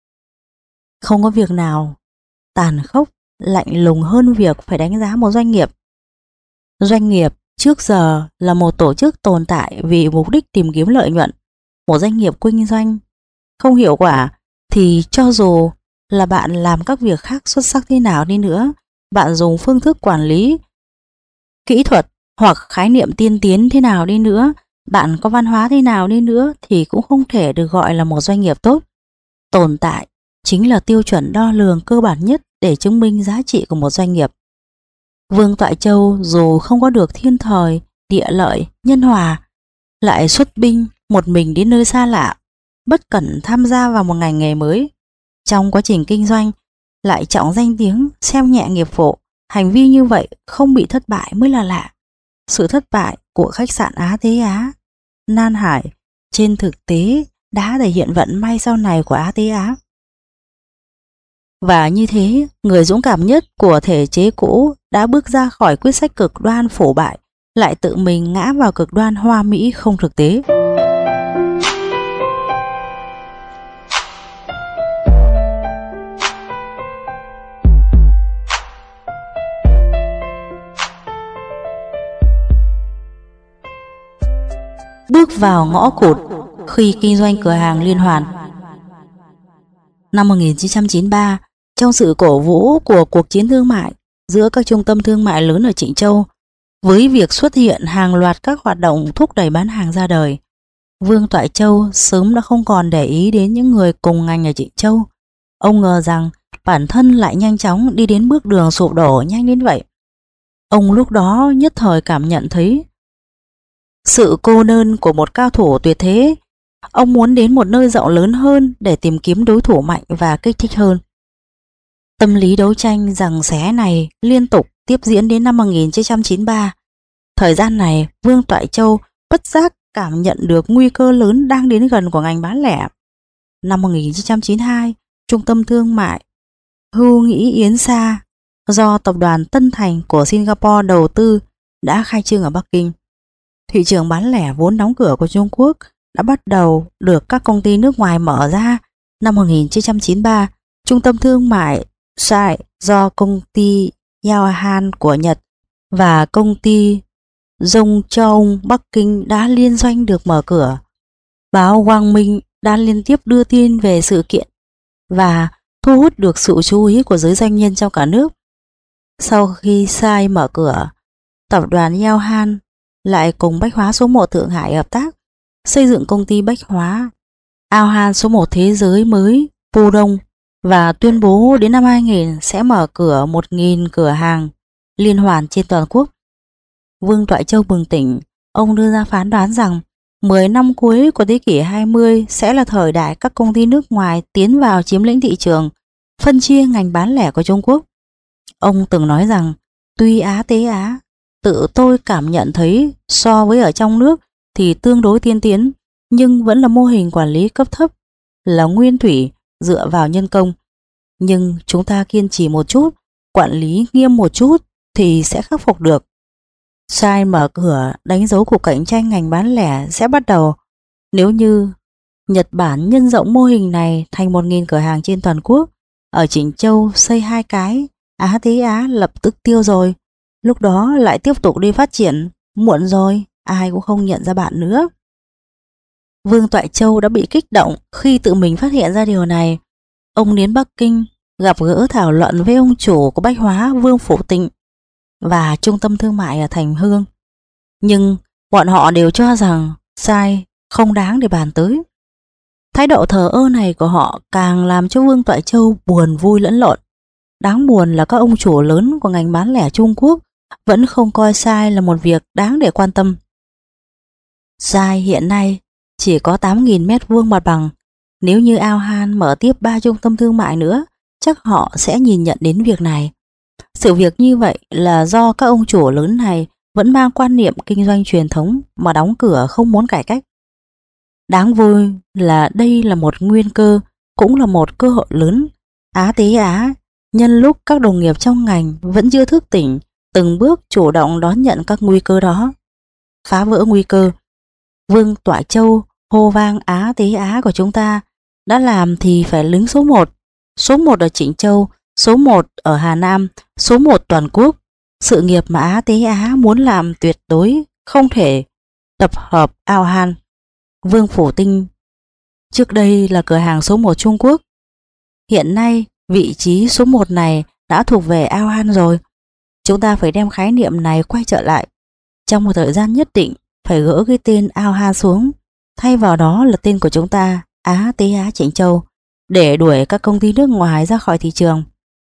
Không có việc nào tàn khốc, lạnh lùng hơn việc phải đánh giá một doanh nghiệp. Doanh nghiệp trước giờ là một tổ chức tồn tại vì mục đích tìm kiếm lợi nhuận. Một doanh nghiệp kinh doanh không hiệu quả thì cho dù là bạn làm các việc khác xuất sắc thế nào đi nữa, bạn dùng phương thức quản lý, kỹ thuật hoặc khái niệm tiên tiến thế nào đi nữa, bạn có văn hóa thế nào đi nữa thì cũng không thể được gọi là một doanh nghiệp tốt. Tồn tại chính là tiêu chuẩn đo lường cơ bản nhất để chứng minh giá trị của một doanh nghiệp. Vương Toại Châu dù không có được thiên thời, địa lợi, nhân hòa, lại xuất binh một mình đến nơi xa lạ, bất cẩn tham gia vào một ngành nghề mới. Trong quá trình kinh doanh, lại trọng danh tiếng, xem nhẹ nghiệp vụ. Hành vi như vậy không bị thất bại mới là lạ. Sự thất bại của khách sạn ATA Nan Hải trên thực tế đã thể hiện vận may sau này của ATA. Và như thế, người dũng cảm nhất của thể chế cũ đã bước ra khỏi quyết sách cực đoan phổ bại, lại tự mình ngã vào cực đoan hoa mỹ không thực tế. Bước vào ngõ cụt khi kinh doanh cửa hàng liên hoàn. Năm 1993, trong sự cổ vũ của cuộc chiến thương mại giữa các trung tâm thương mại lớn ở Trịnh Châu, với việc xuất hiện hàng loạt các hoạt động thúc đẩy bán hàng ra đời, Vương Toại Châu sớm đã không còn để ý đến những người cùng ngành ở Trịnh Châu. Ông ngờ rằng bản thân lại nhanh chóng đi đến bước đường sụp đổ nhanh đến vậy. Ông lúc đó nhất thời cảm nhận thấy sự cô đơn của một cao thủ tuyệt thế. Ông muốn đến một nơi rộng lớn hơn để tìm kiếm đối thủ mạnh và kích thích hơn. Tâm lý đấu tranh giằng xé này liên tục tiếp diễn đến năm 1993. Thời gian này, Vương Toại Châu bất giác cảm nhận được nguy cơ lớn đang đến gần của ngành bán lẻ. Năm 1992, trung tâm thương mại Hưu Nghĩ Yến Sa do tập đoàn Tân Thành của Singapore đầu tư đã khai trương ở Bắc Kinh. Thị trường bán lẻ vốn đóng cửa của Trung Quốc đã bắt đầu được các công ty nước ngoài mở ra. Năm 1993, trung tâm thương mại Sai do công ty Yaohan của Nhật và công ty Zhongzhou Bắc Kinh đã liên doanh được mở cửa. Báo Quang Minh đã liên tiếp đưa tin về sự kiện và thu hút được sự chú ý của giới doanh nhân trong cả nước. Sau khi Sai mở cửa, tập đoàn Yaohan lại cùng Bách Hóa số 1 Thượng Hải hợp tác xây dựng công ty bách hóa Yaohan số 1 thế giới mới Pudong và tuyên bố đến năm 2000 sẽ mở cửa 1.000 cửa hàng liên hoàn trên toàn quốc. Vương Toại Châu bừng tỉnh, ông đưa ra phán đoán rằng 10 năm cuối của thế kỷ 20 sẽ là thời đại các công ty nước ngoài tiến vào chiếm lĩnh thị trường, phân chia ngành bán lẻ của Trung Quốc. Ông từng nói rằng, tuy Á tế Á, tự tôi cảm nhận thấy so với ở trong nước thì tương đối tiên tiến, nhưng vẫn là mô hình quản lý cấp thấp, là nguyên thủy dựa vào nhân công. Nhưng chúng ta kiên trì một chút, quản lý nghiêm một chút thì sẽ khắc phục được. Sai mở cửa đánh dấu cuộc cạnh tranh ngành bán lẻ sẽ bắt đầu. Nếu như Nhật Bản nhân rộng mô hình này thành 1.000 cửa hàng trên toàn quốc, ở Trịnh Châu xây 2 cái, Á tế Á lập tức tiêu rồi. Lúc đó lại tiếp tục đi phát triển, muộn rồi, ai cũng không nhận ra bạn nữa. Vương Toại Châu đã bị kích động khi tự mình phát hiện ra điều này. Ông đến Bắc Kinh gặp gỡ thảo luận với ông chủ của bách hóa Vương Phủ Tịnh và trung tâm thương mại ở Thành Hương. Nhưng bọn họ đều cho rằng Sai không đáng để bàn tới. Thái độ thờ ơ này của họ càng làm cho Vương Toại Châu buồn vui lẫn lộn. Đáng buồn là các ông chủ lớn của ngành bán lẻ Trung Quốc vẫn không coi Sai là một việc đáng để quan tâm. Sai hiện nay chỉ có 8.000 mét vuông mặt bằng. Nếu như Yaohan mở tiếp 3 trung tâm thương mại nữa, chắc họ sẽ nhìn nhận đến việc này. Sự việc như vậy là do các ông chủ lớn này vẫn mang quan niệm kinh doanh truyền thống mà đóng cửa không muốn cải cách. Đáng vui là đây là một nguyên cơ, cũng là một cơ hội lớn. Á tế Á, nhân lúc các đồng nghiệp trong ngành vẫn chưa thức tỉnh, từng bước chủ động đón nhận các nguy cơ đó. Phá vỡ nguy cơ, Vương Toại Châu hô vang Á tế Á của chúng ta đã làm thì phải đứng số 1. Số 1 ở Trịnh Châu, số 1 ở Hà Nam, số 1 toàn quốc. Sự nghiệp mà Á tế Á muốn làm tuyệt đối không thể tập hợp Yaohan. Vương Phủ Tinh trước đây là cửa hàng số 1 Trung Quốc. Hiện nay vị trí số 1 này đã thuộc về Yaohan rồi. Chúng ta phải đem khái niệm này quay trở lại. Trong một thời gian nhất định phải gỡ cái tên Yaohan xuống, thay vào đó là tên của chúng ta, Á tế Á Trịnh Châu, để đuổi các công ty nước ngoài ra khỏi thị trường.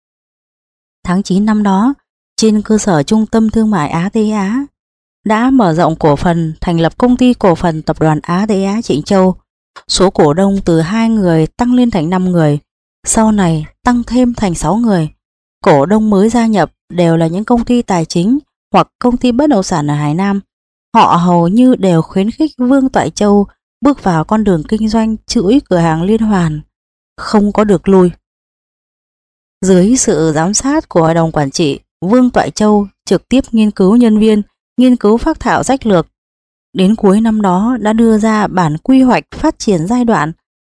Tháng 9 năm đó, trên cơ sở trung tâm thương mại Á tế Á đã mở rộng cổ phần thành lập công ty cổ phần tập đoàn Á tế Á Trịnh Châu. Số cổ đông từ 2 người tăng lên thành 5 người, sau này tăng thêm thành 6 người. Cổ đông mới gia nhập đều là những công ty tài chính hoặc công ty bất động sản ở Hải Nam. Họ hầu như đều khuyến khích Vương Toại Châu bước vào con đường kinh doanh chuỗi cửa hàng liên hoàn, không có được lui. Dưới sự giám sát của Hội đồng Quản trị, Vương Toại Châu trực tiếp nghiên cứu nhân viên, nghiên cứu phác thảo sách lược. Đến cuối năm đó đã đưa ra bản quy hoạch phát triển giai đoạn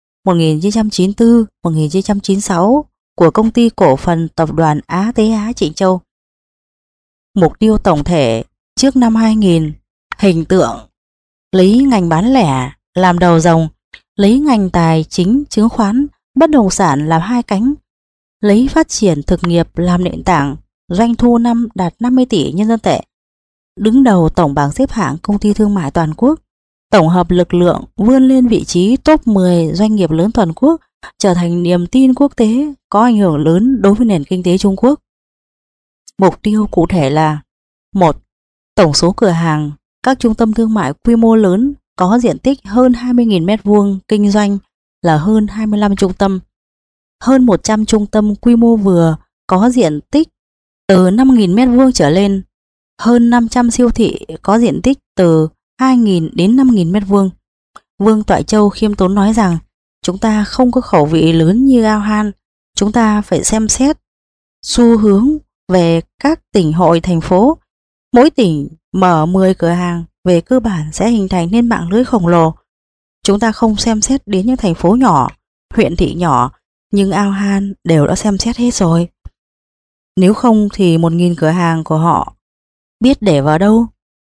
1994-1996 của Công ty Cổ phần Tập đoàn Á Tế Á Trịnh Châu. Mục tiêu tổng thể trước năm 2000, hình tượng lấy ngành bán lẻ làm đầu rồng, lấy ngành tài chính chứng khoán, bất động sản làm hai cánh, lấy phát triển thực nghiệp làm nền tảng, doanh thu năm đạt 50 tỷ nhân dân tệ. Đứng đầu tổng bảng xếp hạng công ty thương mại toàn quốc, tổng hợp lực lượng vươn lên vị trí top 10 doanh nghiệp lớn toàn quốc, trở thành niềm tin quốc tế có ảnh hưởng lớn đối với nền kinh tế Trung Quốc. Mục tiêu cụ thể là: 1. Tổng số cửa hàng các trung tâm thương mại quy mô lớn có diện tích hơn 20.000 m2 kinh doanh là hơn 25 trung tâm, hơn 100 trung tâm quy mô vừa có diện tích từ 5.000 m2 trở lên, hơn 500 siêu thị có diện tích từ 2.000 đến 5.000 m2. Vương Toại Châu khiêm tốn nói rằng chúng ta không có khẩu vị lớn như Ao Han, chúng ta phải xem xét xu hướng về các tỉnh hội thành phố. Mỗi tỉnh mở 10 cửa hàng về cơ bản sẽ hình thành nên mạng lưới khổng lồ. Chúng ta không xem xét đến những thành phố nhỏ, huyện thị nhỏ, nhưng Ao Han đều đã xem xét hết rồi. Nếu không thì 1.000 cửa hàng của họ biết để vào đâu?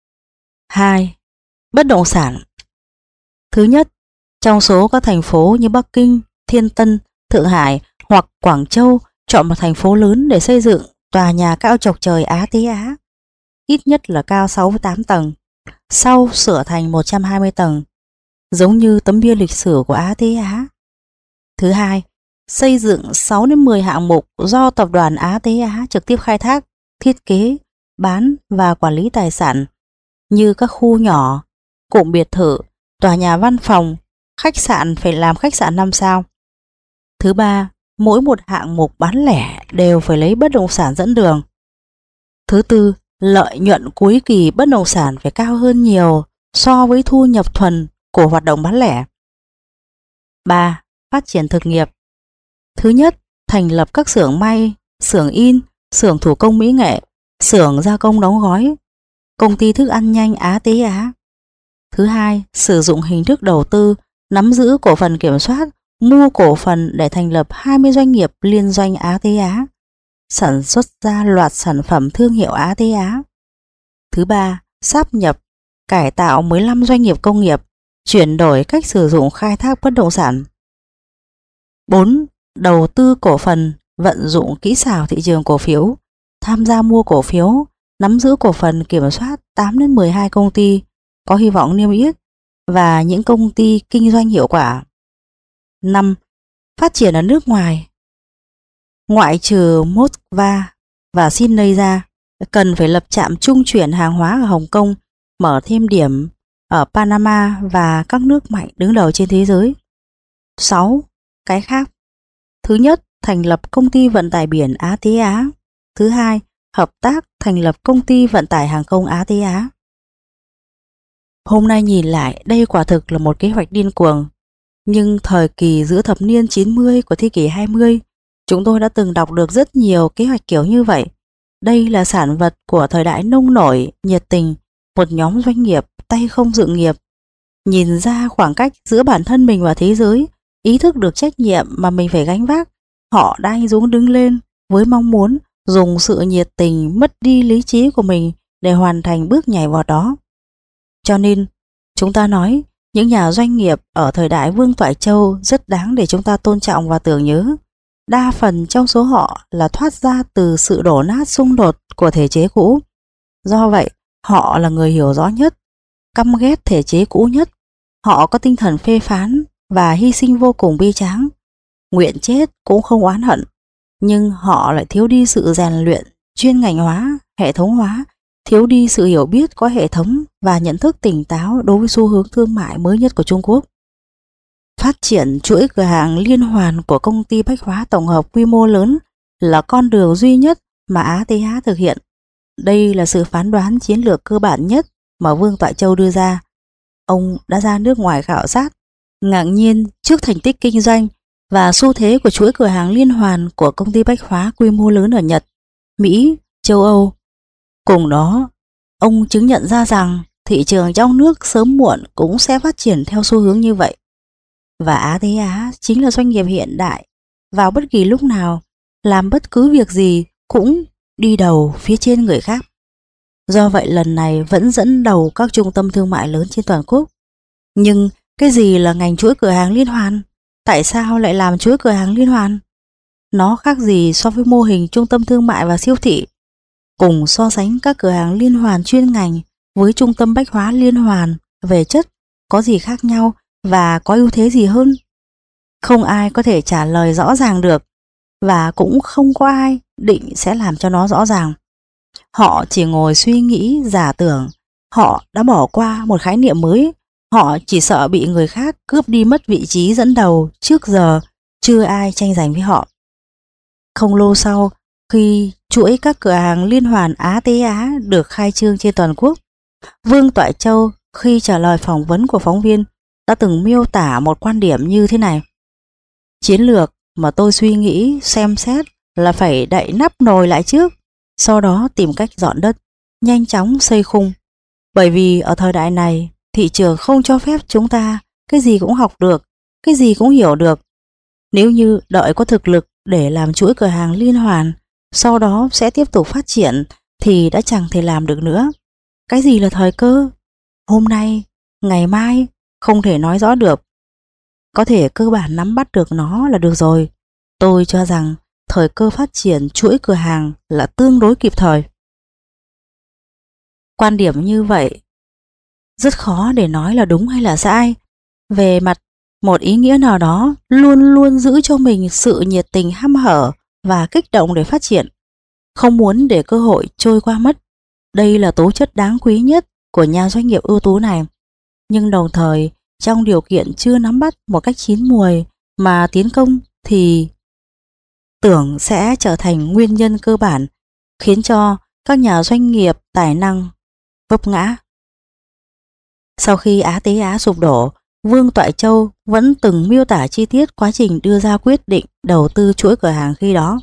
2. Bất động sản. Thứ nhất, trong số các thành phố như Bắc Kinh, Thiên Tân, Thượng Hải hoặc Quảng Châu, chọn một thành phố lớn để xây dựng tòa nhà cao chọc trời Á Tế Á, ít nhất là cao 68 tầng, sau sửa thành 120 tầng, giống như tấm bia lịch sử của Á Tế Á. Thứ hai, xây dựng 6 đến 10 hạng mục do tập đoàn Á Tế Á trực tiếp khai thác, thiết kế, bán và quản lý tài sản, như các khu nhỏ, cụm biệt thự, tòa nhà văn phòng, khách sạn phải làm khách sạn 5 sao. Thứ ba, mỗi một hạng mục bán lẻ đều phải lấy bất động sản dẫn đường. Thứ tư, lợi nhuận cuối kỳ bất động sản phải cao hơn nhiều so với thu nhập thuần của hoạt động bán lẻ. 3. Phát triển thực nghiệp. Thứ nhất, thành lập các xưởng may, xưởng in, xưởng thủ công mỹ nghệ, xưởng gia công đóng gói, công ty thức ăn nhanh Á Tế Á. Thứ hai, sử dụng hình thức đầu tư, nắm giữ cổ phần kiểm soát, mua cổ phần để thành lập 20 doanh nghiệp liên doanh Á Tế Á, sản xuất ra loạt sản phẩm thương hiệu Á Tế Á. Thứ ba, sáp nhập, cải tạo 15 doanh nghiệp công nghiệp, chuyển đổi cách sử dụng khai thác bất động sản. 4. Đầu tư cổ phần, vận dụng kỹ xảo thị trường cổ phiếu, tham gia mua cổ phiếu, nắm giữ cổ phần kiểm soát 8 đến 12 công ty có hy vọng niêm yết và những công ty kinh doanh hiệu quả. 5. Phát triển ở nước ngoài. Ngoại trừ Moscow và Sydney ra, cần phải lập trạm trung chuyển hàng hóa ở Hồng Kông, mở thêm điểm ở Panama và các nước mạnh đứng đầu trên thế giới. 6. Cái khác. Thứ nhất, thành lập công ty vận tải biển Á Tế Á. Thứ hai, hợp tác thành lập công ty vận tải hàng không Á Tế Á. Hôm nay nhìn lại, đây quả thực là một kế hoạch điên cuồng. Nhưng thời kỳ giữa thập niên 90 của thế kỷ 20, chúng tôi đã từng đọc được rất nhiều kế hoạch kiểu như vậy. Đây là sản vật của thời đại nông nổi, nhiệt tình, một nhóm doanh nghiệp tay không dựng nghiệp. Nhìn ra khoảng cách giữa bản thân mình và thế giới, ý thức được trách nhiệm mà mình phải gánh vác, họ đã anh dũng đứng lên với mong muốn dùng sự nhiệt tình mất đi lý trí của mình để hoàn thành bước nhảy vọt đó. Cho nên, chúng ta nói những nhà doanh nghiệp ở thời đại Vương Toại Châu rất đáng để chúng ta tôn trọng và tưởng nhớ. Đa phần trong số họ là thoát ra từ sự đổ nát xung đột của thể chế cũ. Do vậy, họ là người hiểu rõ nhất, căm ghét thể chế cũ nhất. Họ có tinh thần phê phán và hy sinh vô cùng bi tráng. Nguyện chết cũng không oán hận, nhưng họ lại thiếu đi sự rèn luyện, chuyên ngành hóa, hệ thống hóa, thiếu đi sự hiểu biết có hệ thống và nhận thức tỉnh táo đối với xu hướng thương mại mới nhất của Trung Quốc. Phát triển chuỗi cửa hàng liên hoàn của công ty bách hóa tổng hợp quy mô lớn là con đường duy nhất mà Á Tế Á thực hiện. Đây là sự phán đoán chiến lược cơ bản nhất mà Vương Toại Châu đưa ra. Ông đã ra nước ngoài khảo sát, ngạc nhiên trước thành tích kinh doanh và xu thế của chuỗi cửa hàng liên hoàn của công ty bách hóa quy mô lớn ở Nhật, Mỹ, châu Âu. Cùng đó, ông chứng nhận ra rằng thị trường trong nước sớm muộn cũng sẽ phát triển theo xu hướng như vậy. Và Á chính là doanh nghiệp hiện đại, vào bất kỳ lúc nào, làm bất cứ việc gì cũng đi đầu phía trên người khác. Do vậy lần này vẫn dẫn đầu các trung tâm thương mại lớn trên toàn quốc. Nhưng cái gì là ngành chuỗi cửa hàng liên hoàn? Tại sao lại làm chuỗi cửa hàng liên hoàn? Nó khác gì so với mô hình trung tâm thương mại và siêu thị? Cùng so sánh các cửa hàng liên hoàn chuyên ngành với trung tâm bách hóa liên hoàn về chất có gì khác nhau và có ưu thế gì hơn? Không ai có thể trả lời rõ ràng được, và cũng không có ai định sẽ làm cho nó rõ ràng. Họ chỉ ngồi suy nghĩ giả tưởng. Họ đã bỏ qua một khái niệm mới. Họ chỉ sợ bị người khác cướp đi mất vị trí dẫn đầu trước giờ chưa ai tranh giành với họ. Không lâu sau, khi chuỗi các cửa hàng liên hoàn Á được khai trương trên toàn quốc, Vương Toại Châu khi trả lời phỏng vấn của phóng viên đã từng miêu tả một quan điểm như thế này: chiến lược mà tôi suy nghĩ xem xét là phải đậy nắp nồi lại trước, sau đó tìm cách dọn đất, nhanh chóng xây khung. Bởi vì ở thời đại này, thị trường không cho phép chúng ta cái gì cũng học được, cái gì cũng hiểu được. Nếu như đợi có thực lực để làm chuỗi cửa hàng liên hoàn, sau đó sẽ tiếp tục phát triển, thì đã chẳng thể làm được nữa. Cái gì là thời cơ? Hôm nay, ngày mai, không thể nói rõ được. Có thể cơ bản nắm bắt được nó là được rồi. Tôi cho rằng thời cơ phát triển chuỗi cửa hàng là tương đối kịp thời. Quan điểm như vậy rất khó để nói là đúng hay là sai. Về mặt một ý nghĩa nào đó, luôn luôn giữ cho mình sự nhiệt tình hăm hở và kích động để phát triển, không muốn để cơ hội trôi qua mất. Đây là tố chất đáng quý nhất của nhà doanh nghiệp ưu tú này. Nhưng đồng thời, trong điều kiện chưa nắm bắt một cách chín muồi mà tiến công thì tưởng sẽ trở thành nguyên nhân cơ bản khiến cho các nhà doanh nghiệp tài năng vấp ngã. Sau khi Á sụp đổ, Vương Toại Châu vẫn từng miêu tả chi tiết quá trình đưa ra quyết định đầu tư chuỗi cửa hàng khi đó.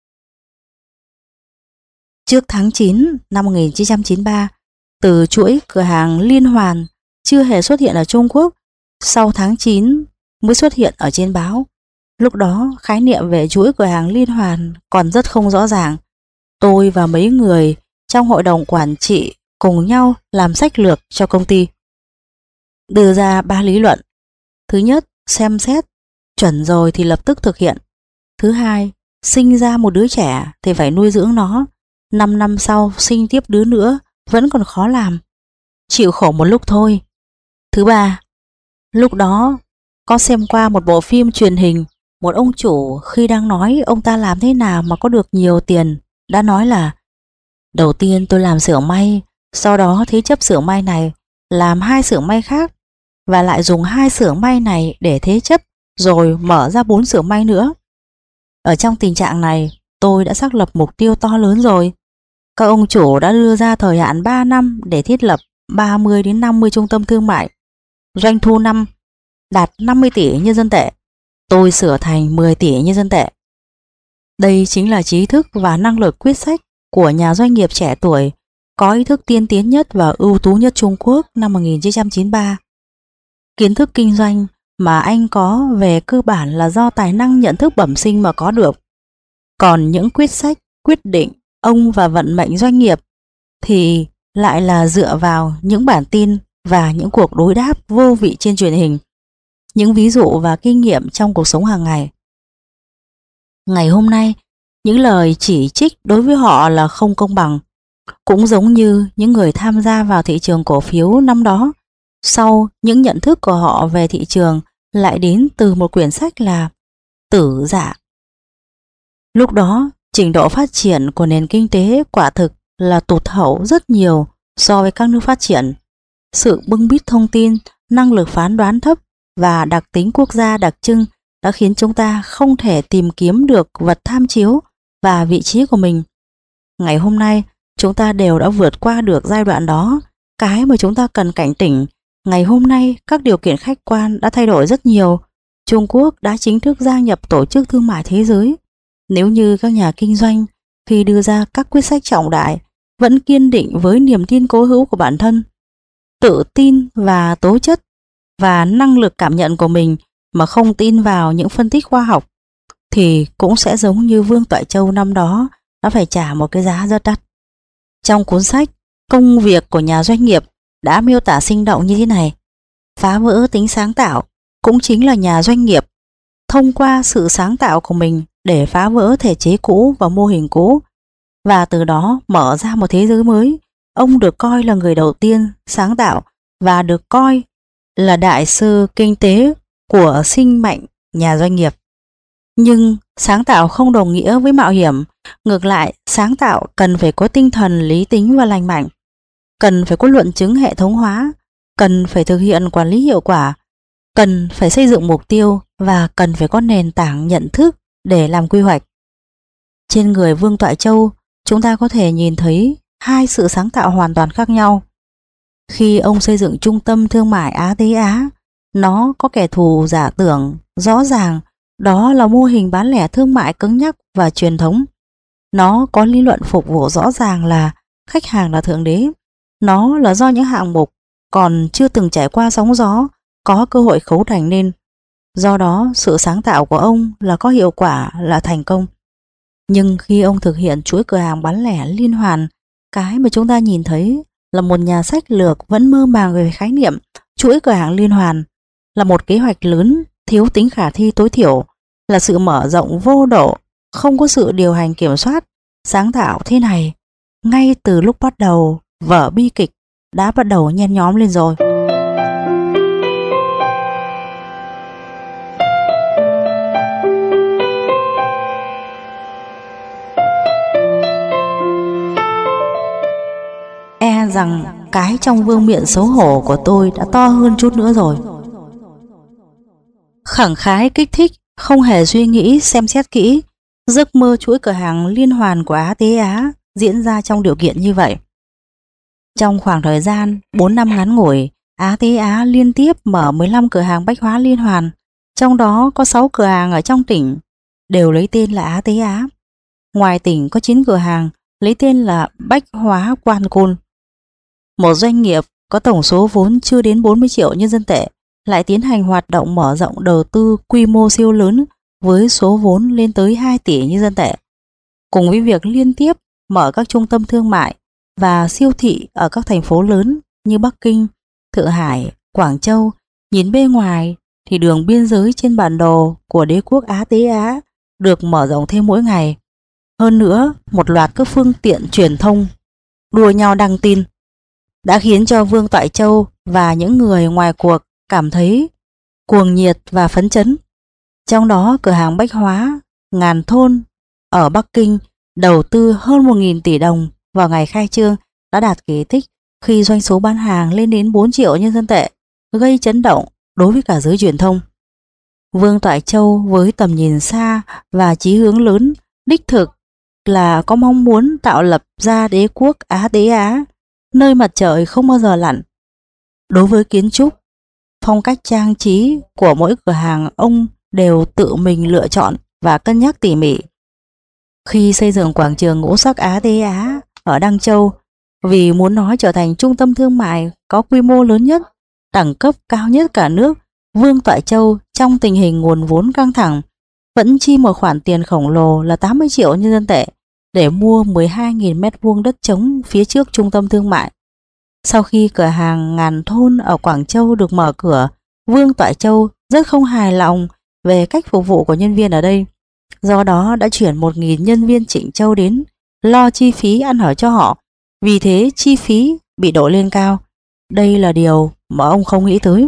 Trước tháng 9 năm 1993, từ chuỗi cửa hàng liên hoàn chưa hề xuất hiện ở Trung Quốc, sau tháng 9 mới xuất hiện ở trên báo. Lúc đó khái niệm về chuỗi cửa hàng liên hoàn còn rất không rõ ràng. Tôi và mấy người trong hội đồng quản trị cùng nhau làm sách lược cho công ty, đưa ra 3 lý luận. Thứ nhất, xem xét, chuẩn rồi thì lập tức thực hiện. Thứ hai, sinh ra một đứa trẻ thì phải nuôi dưỡng nó. 5 năm sau sinh tiếp đứa nữa vẫn còn khó làm, chịu khổ một lúc thôi. Thứ ba, lúc đó có xem qua một bộ phim truyền hình, một ông chủ khi đang nói ông ta làm thế nào mà có được nhiều tiền, đã nói là: đầu tiên tôi làm xưởng may, sau đó thế chấp xưởng may này, làm 2 xưởng may khác, và lại dùng 2 xưởng may này để thế chấp, rồi mở ra 4 xưởng may nữa. Ở trong tình trạng này, tôi đã xác lập mục tiêu to lớn rồi. Các ông chủ đã đưa ra thời hạn 3 năm để thiết lập 30 đến 50 trung tâm thương mại. Doanh thu năm đạt 50 tỷ nhân dân tệ. Tôi sửa thành 10 tỷ nhân dân tệ. Đây chính là trí thức và năng lực quyết sách của nhà doanh nghiệp trẻ tuổi có ý thức tiên tiến nhất và ưu tú nhất Trung Quốc năm 1993. Kiến thức kinh doanh mà anh có về cơ bản là do tài năng nhận thức bẩm sinh mà có được. Còn những quyết sách, quyết định ông và vận mệnh doanh nghiệp thì lại là dựa vào những bản tin và những cuộc đối đáp vô vị trên truyền hình, những ví dụ và kinh nghiệm trong cuộc sống hàng ngày. Ngày hôm nay, những lời chỉ trích đối với họ là không công bằng, cũng giống như những người tham gia vào thị trường cổ phiếu năm đó. Sau những nhận thức của họ về thị trường lại đến từ một quyển sách là Tử Dạ. Lúc đó, trình độ phát triển của nền kinh tế quả thực là tụt hậu rất nhiều so với các nước phát triển. Sự bưng bít thông tin, năng lực phán đoán thấp và đặc tính quốc gia đặc trưng đã khiến chúng ta không thể tìm kiếm được vật tham chiếu và vị trí của mình. Ngày hôm nay, chúng ta đều đã vượt qua được giai đoạn đó. Cái mà chúng ta cần cảnh tỉnh, ngày hôm nay các điều kiện khách quan đã thay đổi rất nhiều. Trung Quốc đã chính thức gia nhập Tổ chức Thương mại Thế giới. Nếu như các nhà kinh doanh khi đưa ra các quyết sách trọng đại vẫn kiên định với niềm tin cố hữu của bản thân, tự tin và tố chất và năng lực cảm nhận của mình mà không tin vào những phân tích khoa học, thì cũng sẽ giống như Vương Toại Châu năm đó đã phải trả một cái giá rất đắt. Trong cuốn sách Công việc của nhà doanh nghiệp đã miêu tả sinh động như thế này: phá vỡ tính sáng tạo cũng chính là nhà doanh nghiệp thông qua sự sáng tạo của mình để phá vỡ thể chế cũ và mô hình cũ, và từ đó mở ra một thế giới mới. Ông được coi là người đầu tiên sáng tạo và được coi là đại sư kinh tế của sinh mạnh nhà doanh nghiệp. Nhưng sáng tạo không đồng nghĩa với mạo hiểm. Ngược lại, sáng tạo cần phải có tinh thần lý tính và lành mạnh, cần phải có luận chứng hệ thống hóa, cần phải thực hiện quản lý hiệu quả, cần phải xây dựng mục tiêu và cần phải có nền tảng nhận thức để làm quy hoạch. Trên người Vương Toại Châu, chúng ta có thể nhìn thấy hai sự sáng tạo hoàn toàn khác nhau. Khi ông xây dựng trung tâm thương mại Á Tế Á, nó có kẻ thù giả tưởng rõ ràng, đó là mô hình bán lẻ thương mại cứng nhắc và truyền thống. Nó có lý luận phục vụ rõ ràng là khách hàng là thượng đế. Nó là do những hạng mục còn chưa từng trải qua sóng gió có cơ hội khấu thành nên. Do đó, sự sáng tạo của ông là có hiệu quả, là thành công. Nhưng khi ông thực hiện chuỗi cửa hàng bán lẻ liên hoàn, cái mà chúng ta nhìn thấy là một nhà sách lược vẫn mơ màng về khái niệm chuỗi cửa hàng liên hoàn, là một kế hoạch lớn thiếu tính khả thi tối thiểu, là sự mở rộng vô độ, không có sự điều hành kiểm soát. Sáng tạo thế này, ngay từ lúc bắt đầu, vở bi kịch đã bắt đầu nhen nhóm lên rồi. E rằng cái trong vương miện xấu hổ của tôi đã to hơn chút nữa rồi. Khẳng khái kích thích, không hề suy nghĩ xem xét kỹ, giấc mơ chuỗi cửa hàng liên hoàn của Á Tế Á diễn ra trong điều kiện như vậy. Trong khoảng thời gian 4 năm ngắn ngủi, Á Tế Á liên tiếp mở 15 cửa hàng bách hóa liên hoàn, trong đó có 6 cửa hàng ở trong tỉnh, đều lấy tên là Á Tế Á. Ngoài tỉnh có 9 cửa hàng lấy tên là Bách Hóa Quan Côn. Một doanh nghiệp có tổng số vốn chưa đến 40 triệu nhân dân tệ lại tiến hành hoạt động mở rộng đầu tư quy mô siêu lớn với số vốn lên tới 2 tỷ nhân dân tệ. Cùng với việc liên tiếp mở các trung tâm thương mại và siêu thị ở các thành phố lớn như Bắc Kinh, Thượng Hải, Quảng Châu, nhìn bên ngoài thì đường biên giới trên bản đồ của đế quốc Á Tế Á được mở rộng thêm mỗi ngày. Hơn nữa, một loạt các phương tiện truyền thông đua nhau đăng tin đã khiến cho Vương Toại Châu và những người ngoài cuộc cảm thấy cuồng nhiệt và phấn chấn. Trong đó, cửa hàng bách hóa Ngàn Thôn ở Bắc Kinh đầu tư hơn 1.000 tỷ đồng vào ngày khai trương đã đạt kỳ tích khi doanh số bán hàng lên đến 4 triệu nhân dân tệ, gây chấn động đối với cả giới truyền thông. Vương Toại Châu với tầm nhìn xa và chí hướng lớn, đích thực là có mong muốn tạo lập ra đế quốc Á Tế Á, nơi mặt trời không bao giờ lặn. Đối với kiến trúc, phong cách trang trí của mỗi cửa hàng ông đều tự mình lựa chọn và cân nhắc tỉ mỉ. Khi xây dựng quảng trường ngũ sắc Á Tế Á ở Đăng Châu, vì muốn nó trở thành trung tâm thương mại có quy mô lớn nhất, đẳng cấp cao nhất cả nước, Vương Toại Châu trong tình hình nguồn vốn căng thẳng vẫn chi một khoản tiền khổng lồ là 80 triệu nhân dân tệ để mua 12.000 mét vuông đất trống phía trước trung tâm thương mại. Sau khi cửa hàng Ngàn Thôn ở Quảng Châu được mở cửa, Vương Toại Châu rất không hài lòng về cách phục vụ của nhân viên ở đây. Do đó đã chuyển 1.000 nhân viên Trịnh Châu đến lo chi phí ăn ở cho họ. Vì thế chi phí bị đội lên cao. Đây là điều mà ông không nghĩ tới.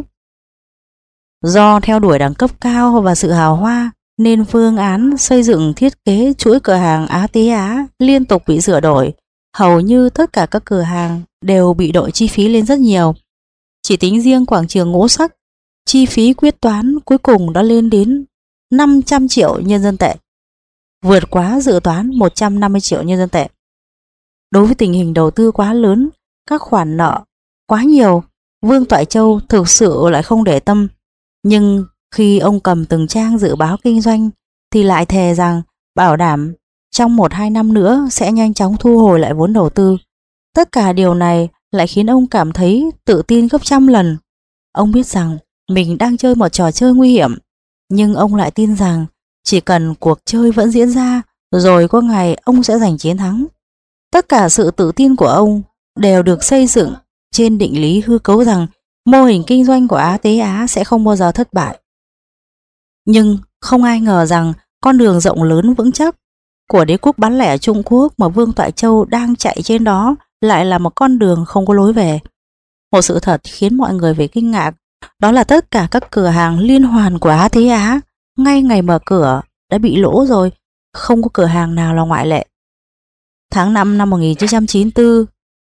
Do theo đuổi đẳng cấp cao và sự hào hoa, nên phương án xây dựng thiết kế chuỗi cửa hàng Á Tế Á liên tục bị sửa đổi. Hầu như tất cả các cửa hàng đều bị đội chi phí lên rất nhiều. Chỉ tính riêng quảng trường ngũ sắc, chi phí quyết toán cuối cùng đã lên đến 500 triệu nhân dân tệ, vượt quá dự toán 150 triệu nhân dân tệ. Đối với tình hình đầu tư quá lớn, các khoản nợ quá nhiều, Vương Toại Châu thực sự lại không để tâm. Nhưng Khi ông cầm từng trang dự báo kinh doanh thì lại thề rằng bảo đảm trong 1-2 năm nữa sẽ nhanh chóng thu hồi lại vốn đầu tư. Tất cả điều này lại khiến ông cảm thấy tự tin gấp trăm lần. Ông biết rằng mình đang chơi một trò chơi nguy hiểm, nhưng ông lại tin rằng chỉ cần cuộc chơi vẫn diễn ra, rồi có ngày ông sẽ giành chiến thắng. Tất cả sự tự tin của ông đều được xây dựng trên định lý hư cấu rằng mô hình kinh doanh của Á Tế Á sẽ không bao giờ thất bại. Nhưng không ai ngờ rằng con đường rộng lớn vững chắc của đế quốc bán lẻ Trung Quốc mà Vương Toại Châu đang chạy trên đó lại là một con đường không có lối về. Một sự thật khiến mọi người phải kinh ngạc, đó là tất cả các cửa hàng liên hoàn của Á Thế Á ngay ngày mở cửa đã bị lỗ rồi, không có cửa hàng nào là ngoại lệ. Tháng 5 năm 1994,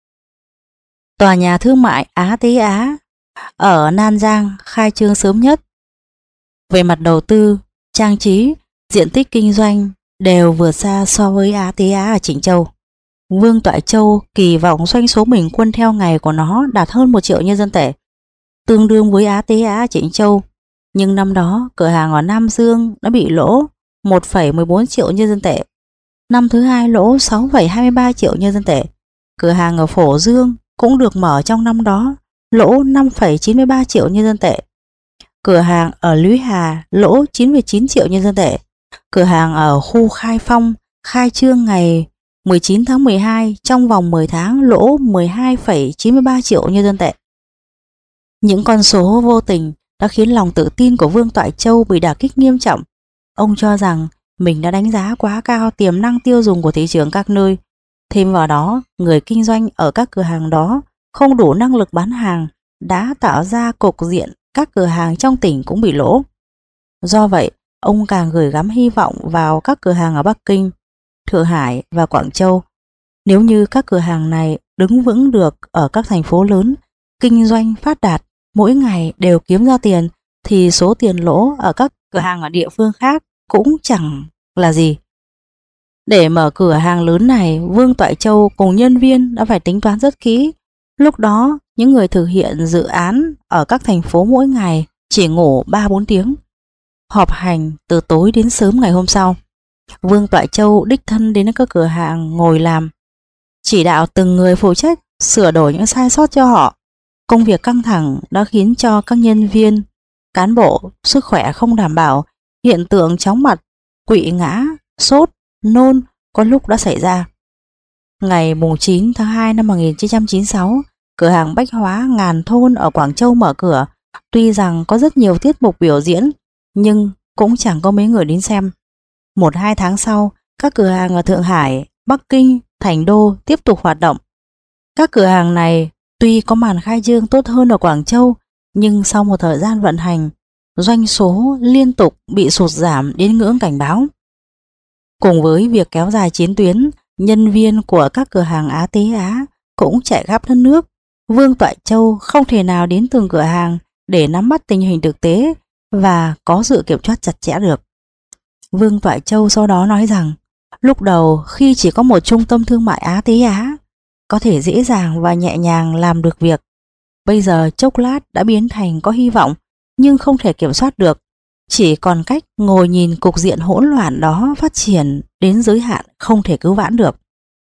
tòa nhà thương mại Á Tế Á ở Nan Giang khai trương sớm nhất. Về mặt đầu tư, trang trí, diện tích kinh doanh đều vượt xa so với Á Tế Á ở Trịnh Châu. Vương Toại Châu kỳ vọng doanh số bình quân theo ngày của nó đạt hơn 1 triệu nhân dân tệ, tương đương với Á Tế Á Trịnh Châu. Nhưng năm đó, cửa hàng ở Nam Dương đã bị lỗ 1,14 triệu nhân dân tệ. Năm thứ hai lỗ 6,23 triệu nhân dân tệ. Cửa hàng ở Phổ Dương cũng được mở trong năm đó, lỗ 5,93 triệu nhân dân tệ. Cửa hàng ở Lũy Hà lỗ 9,9 triệu nhân dân tệ. Cửa hàng ở khu Khai Phong khai trương ngày 19 tháng 12 trong vòng 10 tháng lỗ 12,93 triệu nhân dân tệ. Những con số vô tình đã khiến lòng tự tin của Vương Toại Châu bị đả kích nghiêm trọng. Ông cho rằng mình đã đánh giá quá cao tiềm năng tiêu dùng của thị trường các nơi. Thêm vào đó, người kinh doanh ở các cửa hàng đó không đủ năng lực bán hàng đã tạo ra cục diện các cửa hàng trong tỉnh cũng bị lỗ. Do vậy, ông càng gửi gắm hy vọng vào các cửa hàng ở Bắc Kinh, Thượng Hải và Quảng Châu. Nếu như các cửa hàng này đứng vững được ở các thành phố lớn, kinh doanh phát đạt, mỗi ngày đều kiếm ra tiền, thì số tiền lỗ ở các cửa hàng ở địa phương khác cũng chẳng là gì. Để mở cửa hàng lớn này, Vương Toại Châu cùng nhân viên đã phải tính toán rất kỹ. Lúc đó, những người thực hiện dự án ở các thành phố mỗi ngày chỉ ngủ 3-4 tiếng, họp hành từ tối đến sớm ngày hôm sau. Vương Toại Châu đích thân đến các cửa hàng ngồi làm, chỉ đạo từng người phụ trách sửa đổi những sai sót cho họ. Công việc căng thẳng đã khiến cho các nhân viên, cán bộ sức khỏe không đảm bảo, hiện tượng chóng mặt, quỵ ngã, sốt, nôn có lúc đã xảy ra. Ngày 9 tháng 2 năm 1996, cửa hàng bách hóa Ngàn Thôn ở Quảng Châu mở cửa. Tuy rằng có rất nhiều tiết mục biểu diễn, nhưng cũng chẳng có mấy người đến xem. 1-2 tháng sau, các cửa hàng ở Thượng Hải, Bắc Kinh, Thành Đô tiếp tục hoạt động. Các cửa hàng này tuy có màn khai trương tốt hơn ở Quảng Châu, nhưng sau một thời gian vận hành, doanh số liên tục bị sụt giảm đến ngưỡng cảnh báo. Cùng với việc kéo dài chiến tuyến, nhân viên của các cửa hàng Á Tế Á cũng chạy khắp đất nước. Vương Toại Châu không thể nào đến từng cửa hàng để nắm bắt tình hình thực tế và có sự kiểm soát chặt chẽ được. Vương Toại Châu sau đó nói rằng, lúc đầu khi chỉ có một trung tâm thương mại Á Tế Á, có thể dễ dàng và nhẹ nhàng làm được việc. Bây giờ chốc lát đã biến thành có hy vọng, nhưng không thể kiểm soát được. Chỉ còn cách ngồi nhìn cục diện hỗn loạn đó phát triển đến giới hạn không thể cứu vãn được.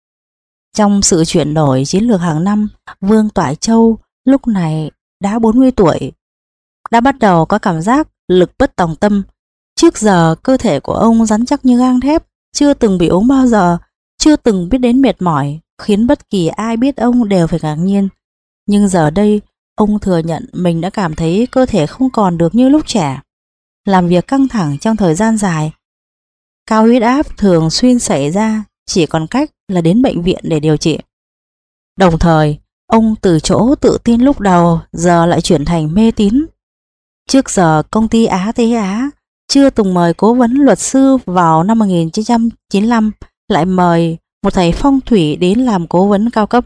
Trong sự chuyển đổi chiến lược hàng năm, Vương Toại Châu lúc này đã 40 tuổi, đã bắt đầu có cảm giác lực bất tòng tâm. Trước giờ cơ thể của ông rắn chắc như gang thép, chưa từng bị ốm bao giờ, chưa từng biết đến mệt mỏi, khiến bất kỳ ai biết ông đều phải ngạc nhiên. Nhưng giờ đây, ông thừa nhận mình đã cảm thấy cơ thể không còn được như lúc trẻ. Làm việc căng thẳng trong thời gian dài, cao huyết áp thường xuyên xảy ra, chỉ còn cách là đến bệnh viện để điều trị. Đồng thời, ông từ chỗ tự tin lúc đầu giờ lại chuyển thành mê tín. Trước giờ công ty Á Tế Á chưa từng mời cố vấn luật sư vào năm 1995, lại mời một thầy phong thủy đến làm cố vấn cao cấp.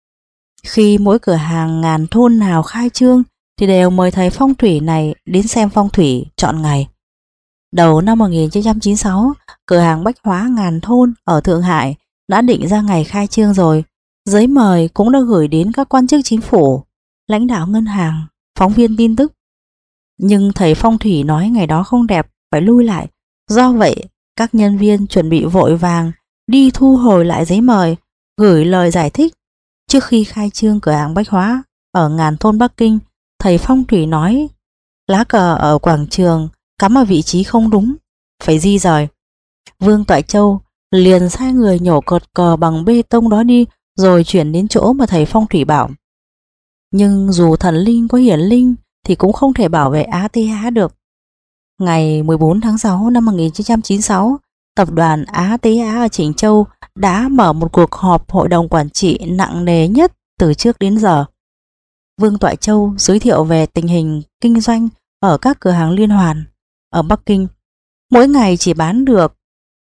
Khi mỗi cửa hàng Ngàn Thôn nào khai trương thì đều mời thầy phong thủy này đến xem phong thủy chọn ngày. Đầu năm 1996, cửa hàng bách hóa Ngàn Thôn ở Thượng Hải đã định ra ngày khai trương rồi. Giấy mời cũng đã gửi đến các quan chức chính phủ, lãnh đạo ngân hàng, phóng viên tin tức. Nhưng thầy phong thủy nói ngày đó không đẹp, phải lui lại. Do vậy, các nhân viên chuẩn bị vội vàng đi thu hồi lại giấy mời, gửi lời giải thích. Trước khi khai trương cửa hàng bách hóa ở Ngàn Thôn Bắc Kinh, thầy phong thủy nói lá cờ ở quảng trường cắm ở vị trí không đúng, phải di rời. Vương Toại Châu liền sai người nhổ cột cờ bằng bê tông đó đi, rồi chuyển đến chỗ mà thầy phong thủy bảo. Nhưng dù thần linh có hiển linh thì cũng không thể bảo vệ ATA được. Ngày 14 tháng 6 năm 1996, tập đoàn ATA ở Trịnh Châu đã mở một cuộc họp hội đồng quản trị nặng nề nhất từ trước đến giờ. Vương Toại Châu giới thiệu về tình hình kinh doanh ở các cửa hàng liên hoàn ở Bắc Kinh. Mỗi ngày chỉ bán được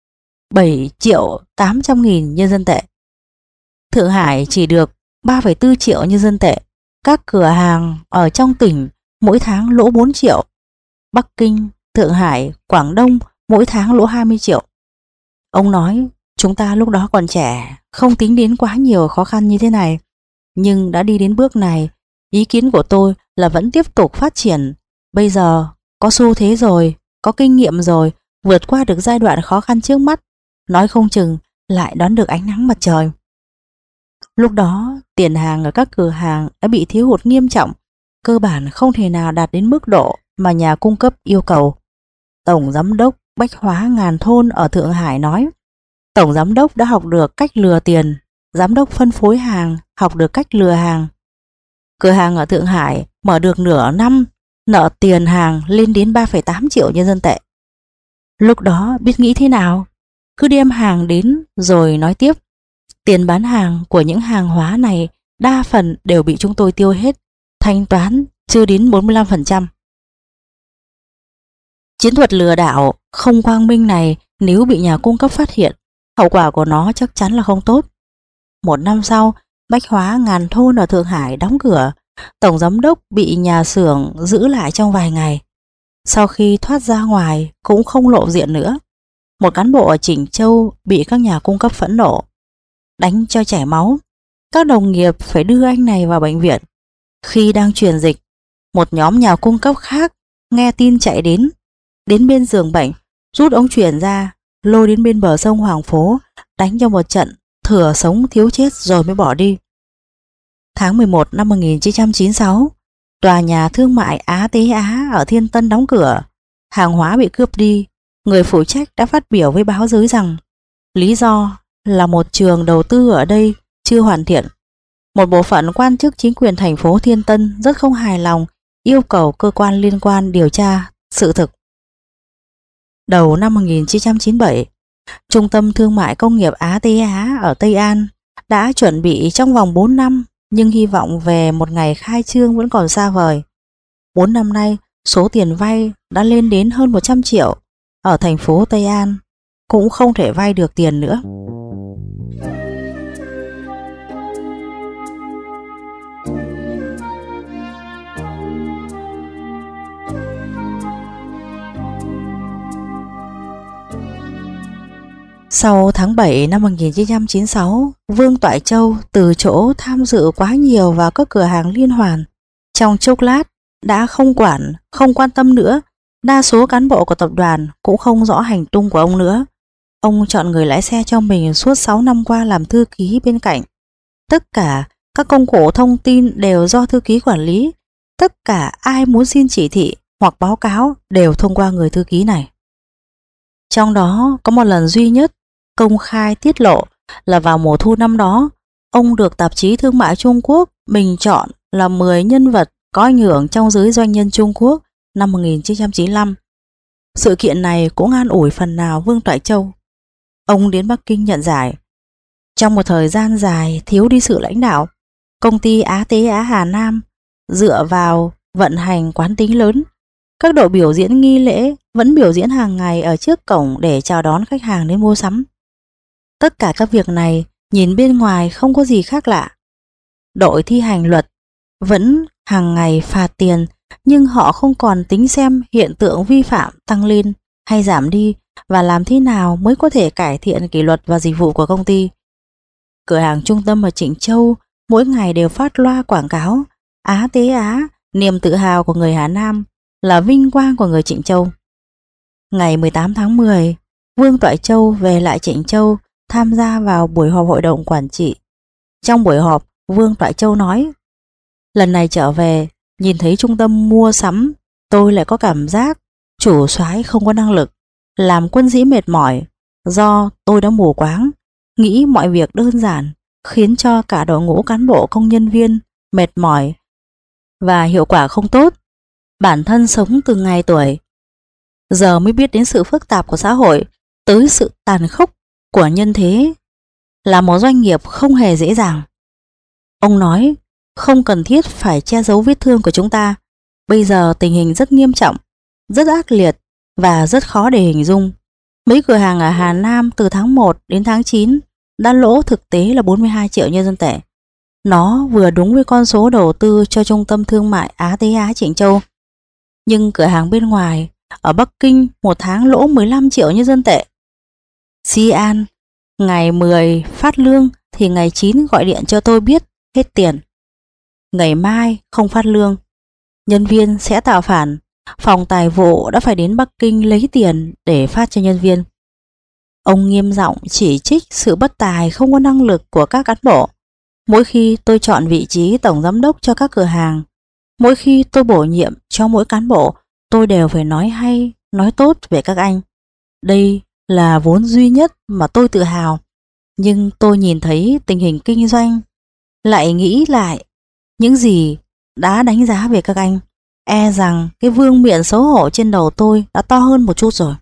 7.800.000 nhân dân tệ. Thượng Hải chỉ được 3,4 triệu nhân dân tệ. Các cửa hàng ở trong tỉnh mỗi tháng lỗ 4 triệu. Bắc Kinh, Thượng Hải, Quảng Đông mỗi tháng lỗ 20 triệu. Ông nói chúng ta lúc đó còn trẻ, không tính đến quá nhiều khó khăn như thế này. Nhưng đã đi đến bước này, ý kiến của tôi là vẫn tiếp tục phát triển. Bây giờ có xu thế rồi, có kinh nghiệm rồi, vượt qua được giai đoạn khó khăn trước mắt, nói không chừng lại đón được ánh nắng mặt trời. Lúc đó, tiền hàng ở các cửa hàng đã bị thiếu hụt nghiêm trọng, cơ bản không thể nào đạt đến mức độ mà nhà cung cấp yêu cầu. Tổng giám đốc Bách Hóa Ngàn Thôn ở Thượng Hải nói, tổng giám đốc đã học được cách lừa tiền, giám đốc phân phối hàng học được cách lừa hàng. Cửa hàng ở Thượng Hải mở được nửa năm, nợ tiền hàng lên đến 3,8 triệu nhân dân tệ. Lúc đó biết nghĩ thế nào? Cứ đem hàng đến rồi nói tiếp. Tiền bán hàng của những hàng hóa này đa phần đều bị chúng tôi tiêu hết, thanh toán chưa đến 45%. Chiến thuật lừa đảo không quang minh này nếu bị nhà cung cấp phát hiện, hậu quả của nó chắc chắn là không tốt. Một năm sau, Bách Hóa Ngàn Thôn ở Thượng Hải đóng cửa, tổng giám đốc bị nhà xưởng giữ lại trong vài ngày. Sau khi thoát ra ngoài cũng không lộ diện nữa. Một cán bộ ở Trịnh Châu bị các nhà cung cấp phẫn nộ, đánh cho chảy máu. Các đồng nghiệp phải đưa anh này vào bệnh viện. Khi đang truyền dịch, một nhóm nhà cung cấp khác nghe tin chạy đến bên giường bệnh, rút ống truyền ra, lôi đến bên bờ sông Hoàng Phố, đánh cho một trận thừa sống thiếu chết rồi mới bỏ đi. Tháng 11 năm 1996, tòa nhà thương mại Á Tế Á ở Thiên Tân đóng cửa, hàng hóa bị cướp đi. Người phụ trách đã phát biểu với báo giới rằng lý do là một trường đầu tư ở đây chưa hoàn thiện. Một bộ phận quan chức chính quyền thành phố Thiên Tân rất không hài lòng, yêu cầu cơ quan liên quan điều tra sự thực. Đầu năm 1997, Trung tâm Thương mại Công nghiệp Á Tế Á ở Tây An đã chuẩn bị trong vòng 4 năm, nhưng hy vọng về một ngày khai trương vẫn còn xa vời. 4 năm nay, số tiền vay đã lên đến hơn 100 triệu. Ở thành phố Tây An cũng không thể vay được tiền nữa. Sau tháng 7 năm 1996, Vương Toại Châu từ chỗ tham dự quá nhiều vào các cửa hàng liên hoàn, trong chốc lát đã không quan tâm nữa. Đa số cán bộ của tập đoàn cũng không rõ hành tung của ông nữa. Ông chọn người lái xe cho mình suốt 6 năm qua làm thư ký bên cạnh. Tất cả các công cụ thông tin đều do thư ký quản lý. Tất cả ai muốn xin chỉ thị hoặc báo cáo đều thông qua người thư ký này. Trong đó có một lần duy nhất công khai tiết lộ là vào mùa thu năm đó, ông được tạp chí Thương mại Trung Quốc bình chọn là 10 nhân vật có ảnh hưởng trong giới doanh nhân Trung Quốc năm 1995. Sự kiện này cũng an ủi phần nào Vương Toại Châu. Ông đến Bắc Kinh nhận giải. Trong một thời gian dài thiếu đi sự lãnh đạo, công ty Á Tế Á Hà Nam dựa vào vận hành quán tính lớn. Các đội biểu diễn nghi lễ vẫn biểu diễn hàng ngày ở trước cổng để chào đón khách hàng đến mua sắm. Tất cả các việc này nhìn bên ngoài không có gì khác lạ. Đội thi hành luật vẫn hàng ngày phạt tiền, nhưng họ không còn tính xem hiện tượng vi phạm tăng lên hay giảm đi và làm thế nào mới có thể cải thiện kỷ luật và dịch vụ của công ty. Cửa hàng trung tâm ở Trịnh Châu mỗi ngày đều phát loa quảng cáo Á Tế Á, niềm tự hào của người Hà Nam, là vinh quang của người Trịnh Châu. Ngày 18 tháng 10, Vương Toại Châu về lại Trịnh Châu tham gia vào buổi họp hội đồng quản trị. Trong buổi họp, Vương Toại Châu nói: lần này trở về, nhìn thấy trung tâm mua sắm, tôi lại có cảm giác chủ soái không có năng lực, làm quân sĩ mệt mỏi, do tôi đã mù quáng, nghĩ mọi việc đơn giản, khiến cho cả đội ngũ cán bộ công nhân viên mệt mỏi và hiệu quả không tốt. Bản thân sống từ ngày tuổi, giờ mới biết đến sự phức tạp của xã hội, tới sự tàn khốc của nhân thế. Là một doanh nghiệp không hề dễ dàng. Ông nói: không cần thiết phải che giấu vết thương của chúng ta. Bây giờ tình hình rất nghiêm trọng, rất ác liệt và rất khó để hình dung. Mấy cửa hàng ở Hà Nam từ tháng 1 đến tháng 9 đã lỗ thực tế là 42 triệu nhân dân tệ. Nó vừa đúng với con số đầu tư cho trung tâm thương mại Á Tế Á Trịnh Châu. Nhưng cửa hàng bên ngoài ở Bắc Kinh một tháng lỗ 15 triệu nhân dân tệ. Di An ngày 10 phát lương thì ngày 9 gọi điện cho tôi biết hết tiền. Ngày mai không phát lương, nhân viên sẽ tạo phản. Phòng tài vụ đã phải đến Bắc Kinh lấy tiền để phát cho nhân viên. Ông nghiêm giọng chỉ trích sự bất tài không có năng lực của các cán bộ. Mỗi khi tôi chọn vị trí tổng giám đốc cho các cửa hàng, mỗi khi tôi bổ nhiệm cho mỗi cán bộ, tôi đều phải nói hay, nói tốt về các anh. Đây là vốn duy nhất mà tôi tự hào. Nhưng tôi nhìn thấy tình hình kinh doanh, lại nghĩ lại những gì đã đánh giá về các anh, e rằng cái vương miện xấu hổ trên đầu tôi đã to hơn một chút rồi.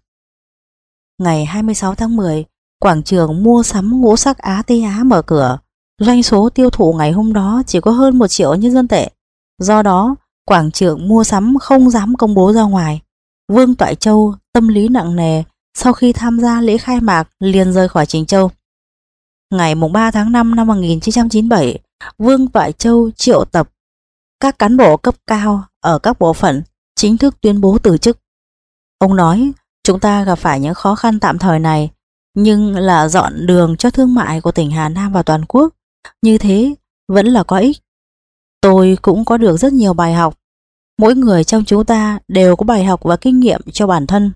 Ngày 26 tháng 10, quảng trường mua sắm ngũ sắc Á Tế Á mở cửa. Doanh số tiêu thụ ngày hôm đó chỉ có hơn 1 triệu nhân dân tệ. Do đó, quảng trường mua sắm không dám công bố ra ngoài. Vương Toại Châu tâm lý nặng nề, sau khi tham gia lễ khai mạc liền rời khỏi Trịnh Châu. Ngày 3 tháng 5 năm 1997, Vương Toại Châu triệu tập các cán bộ cấp cao ở các bộ phận chính thức tuyên bố từ chức. Ông nói: chúng ta gặp phải những khó khăn tạm thời này, nhưng là dọn đường cho thương mại của tỉnh Hà Nam và toàn quốc. Như thế vẫn là có ích. Tôi cũng có được rất nhiều bài học. Mỗi người trong chúng ta đều có bài học và kinh nghiệm cho bản thân.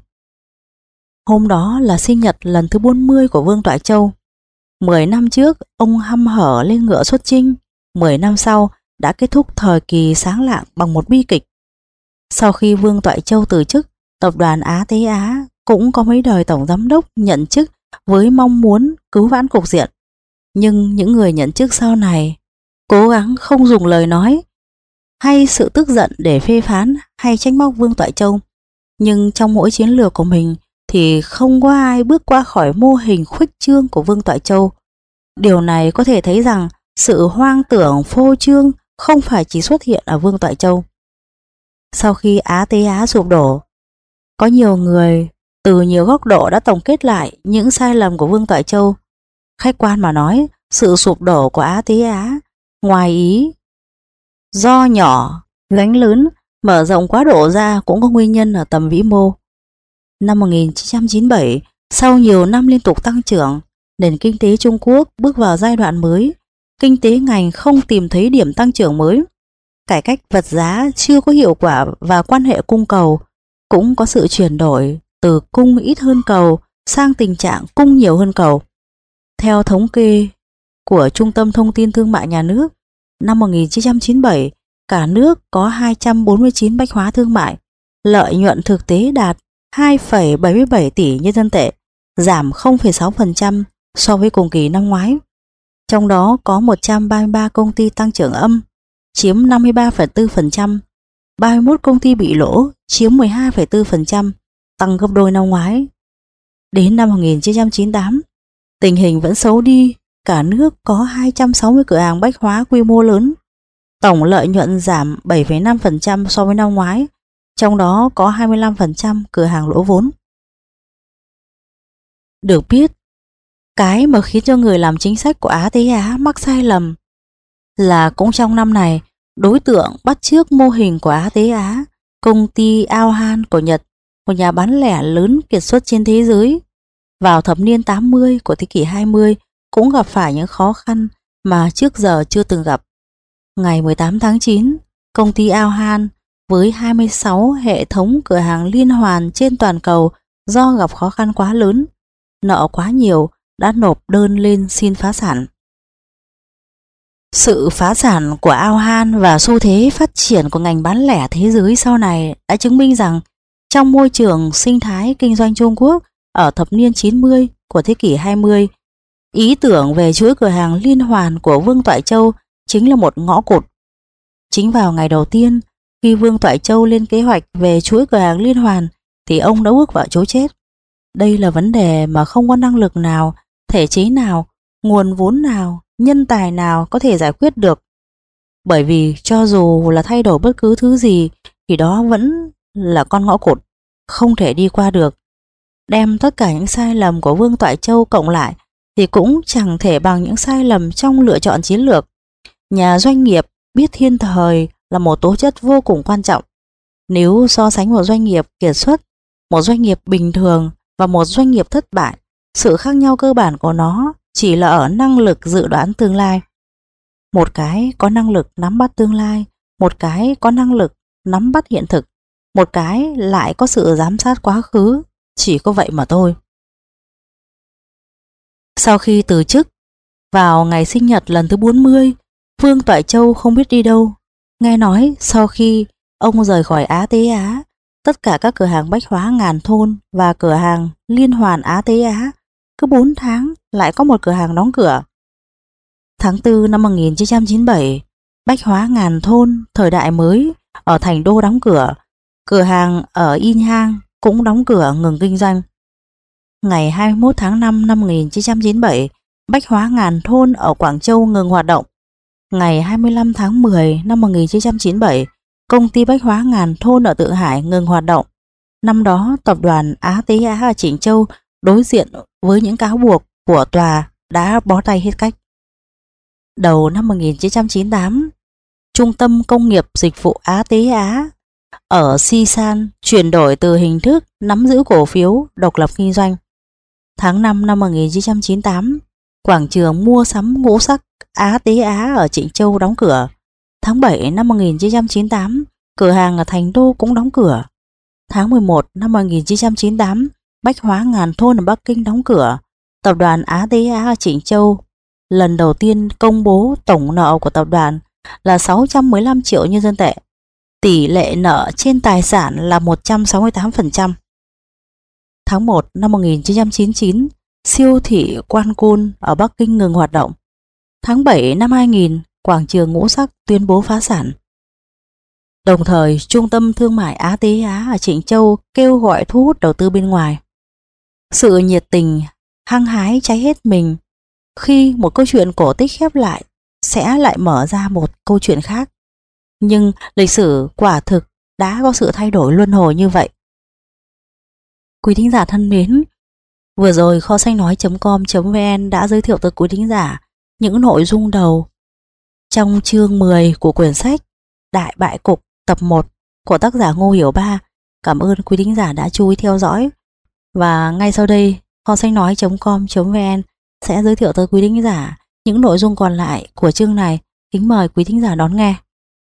Hôm đó là sinh nhật lần thứ 40 của Vương Toại Châu. 10 năm trước, ông hăm hở lên ngựa xuất chinh. 10 năm sau, đã kết thúc thời kỳ sáng lạng bằng một bi kịch. Sau khi Vương Toại Châu từ chức, tập đoàn Á Tế Á cũng có mấy đời tổng giám đốc nhận chức với mong muốn cứu vãn cục diện. Nhưng những người nhận chức sau này cố gắng không dùng lời nói hay sự tức giận để phê phán hay trách móc Vương Toại Châu. Nhưng trong mỗi chiến lược của mình thì không có ai bước qua khỏi mô hình khuếch trương của Vương Toại Châu. Điều này có thể thấy rằng sự hoang tưởng phô trương không phải chỉ xuất hiện ở Vương Toại Châu. Sau khi Á Tế Á sụp đổ, có nhiều người từ nhiều góc độ đã tổng kết lại những sai lầm của Vương Toại Châu. Khách quan mà nói, sự sụp đổ của Á Tế Á ngoài ý do nhỏ gánh lớn, mở rộng quá độ ra cũng có nguyên nhân ở tầm vĩ mô. Năm 1997, sau nhiều năm liên tục tăng trưởng, nền kinh tế Trung Quốc bước vào giai đoạn mới. Kinh tế ngành không tìm thấy điểm tăng trưởng mới. Cải cách vật giá chưa có hiệu quả và quan hệ cung cầu cũng có sự chuyển đổi từ cung ít hơn cầu sang tình trạng cung nhiều hơn cầu. Theo thống kê của Trung tâm Thông tin Thương mại Nhà nước, năm 1997, cả nước có 249 bách hóa thương mại, lợi nhuận thực tế đạt 2,77 tỷ nhân dân tệ, giảm 0,6% so với cùng kỳ năm ngoái. Trong đó có 133 công ty tăng trưởng âm, chiếm 53,4%, 31 công ty bị lỗ, chiếm 12,4%, tăng gấp đôi năm ngoái. Đến năm 1998, tình hình vẫn xấu đi, cả nước có 260 cửa hàng bách hóa quy mô lớn. Tổng lợi nhuận giảm 7,5% so với năm ngoái, trong đó có 25% cửa hàng lỗ vốn. Được biết, cái mà khiến cho người làm chính sách của Á Tế Á mắc sai lầm là cũng trong năm này, đối tượng bắt chước mô hình của Á Tế Á, công ty Aohan của Nhật, một nhà bán lẻ lớn kiệt xuất trên thế giới, vào thập niên 80 của thế kỷ 20 cũng gặp phải những khó khăn mà trước giờ chưa từng gặp. Ngày 18 tháng 9, công ty Aohan với 26 hệ thống cửa hàng liên hoàn trên toàn cầu do gặp khó khăn quá lớn, nợ quá nhiều đã nộp đơn lên xin phá sản. Sự phá sản của Auchan và xu thế phát triển của ngành bán lẻ thế giới sau này đã chứng minh rằng trong môi trường sinh thái kinh doanh Trung Quốc ở thập niên 90 của thế kỷ 20, ý tưởng về chuỗi cửa hàng liên hoàn của Vương Toại Châu chính là một ngõ cụt. Chính vào ngày đầu tiên khi Vương Toại Châu lên kế hoạch về chuỗi cửa hàng liên hoàn thì ông đã bước vào chỗ chết. Đây là vấn đề mà không có năng lực nào, thể chế nào, nguồn vốn nào, nhân tài nào có thể giải quyết được. Bởi vì cho dù là thay đổi bất cứ thứ gì thì đó vẫn là con ngõ cụt, không thể đi qua được. Đem tất cả những sai lầm của Vương Toại Châu cộng lại thì cũng chẳng thể bằng những sai lầm trong lựa chọn chiến lược. Nhà doanh nghiệp biết thiên thời là một tố chất vô cùng quan trọng. Nếu so sánh một doanh nghiệp kiệt xuất, một doanh nghiệp bình thường và một doanh nghiệp thất bại, sự khác nhau cơ bản của nó chỉ là ở năng lực dự đoán tương lai. Một cái có năng lực nắm bắt tương lai, một cái có năng lực nắm bắt hiện thực, một cái lại có sự giám sát quá khứ, chỉ có vậy mà thôi. Sau khi từ chức, vào ngày sinh nhật lần thứ 40, Vương Toại Châu không biết đi đâu. Nghe nói sau khi ông rời khỏi Á Tế Á, tất cả các cửa hàng bách hóa ngàn thôn và cửa hàng liên hoàn Á Tế Á cứ 4 tháng lại có một cửa hàng đóng cửa. Tháng 4 năm 1997, bách hóa ngàn thôn thời đại mới ở Thành Đô đóng cửa, cửa hàng ở In Hang cũng đóng cửa ngừng kinh doanh. Ngày 21 tháng 5 năm 1997, bách hóa ngàn thôn ở Quảng Châu ngừng hoạt động. Ngày 25 tháng 10 năm 1997, công ty bách hóa ngàn thôn ở Thượng Hải ngừng hoạt động. Năm đó, tập đoàn Á Tế Á ở Trịnh Châu đối diện với những cáo buộc của tòa đã bó tay hết cách. Đầu năm 1998, Trung tâm Công nghiệp Dịch vụ Á Tế Á ở Sisan chuyển đổi từ hình thức nắm giữ cổ phiếu độc lập kinh doanh. Tháng 5 năm 1998, quảng trường mua sắm ngũ sắc Á Tế Á ở Trịnh Châu đóng cửa. Tháng 7 năm 1998, cửa hàng ở Thành Đô cũng đóng cửa. Tháng 11 năm 1998, bách hóa ngàn thôn ở Bắc Kinh đóng cửa. Tập đoàn Á Tế Á ở Trịnh Châu lần đầu tiên công bố tổng nợ của tập đoàn là 615 triệu nhân dân tệ. Tỷ lệ nợ trên tài sản là 168%. Tháng 1 năm 1999, siêu thị Quan Côn ở Bắc Kinh ngừng hoạt động. Tháng 7 năm 2000, quảng trường ngũ sắc tuyên bố phá sản. Đồng thời, Trung tâm Thương mại Á Tế Á ở Trịnh Châu kêu gọi thu hút đầu tư bên ngoài. Sự nhiệt tình, hăng hái cháy hết mình. Khi một câu chuyện cổ tích khép lại, sẽ lại mở ra một câu chuyện khác. Nhưng lịch sử quả thực đã có sự thay đổi luân hồi như vậy. Quý thính giả thân mến, vừa rồi kho sách nói.com.vn đã giới thiệu tới quý thính giả những nội dung đầu trong chương 10 của quyển sách Đại Bại Cục tập 1 của tác giả Ngô Hiểu Ba. Cảm ơn quý thính giả đã chú ý theo dõi. Và ngay sau đây, kho sách nói.com.vn sẽ giới thiệu tới quý thính giả những nội dung còn lại của chương này. Kính mời quý thính giả đón nghe.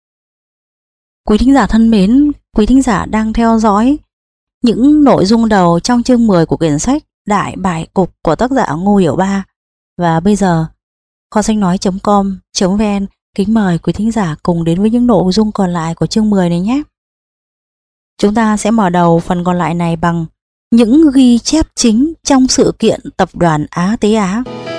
Quý thính giả thân mến, quý thính giả đang theo dõi những nội dung đầu trong chương 10 của quyển sách Đại Bại Cục của tác giả Ngô Hiểu Ba. Và bây giờ, kho sách nói.com.vn kính mời quý thính giả cùng đến với những nội dung còn lại của chương 10 này nhé. Chúng ta sẽ mở đầu phần còn lại này bằng những ghi chép chính trong sự kiện tập đoàn Á Tế Á.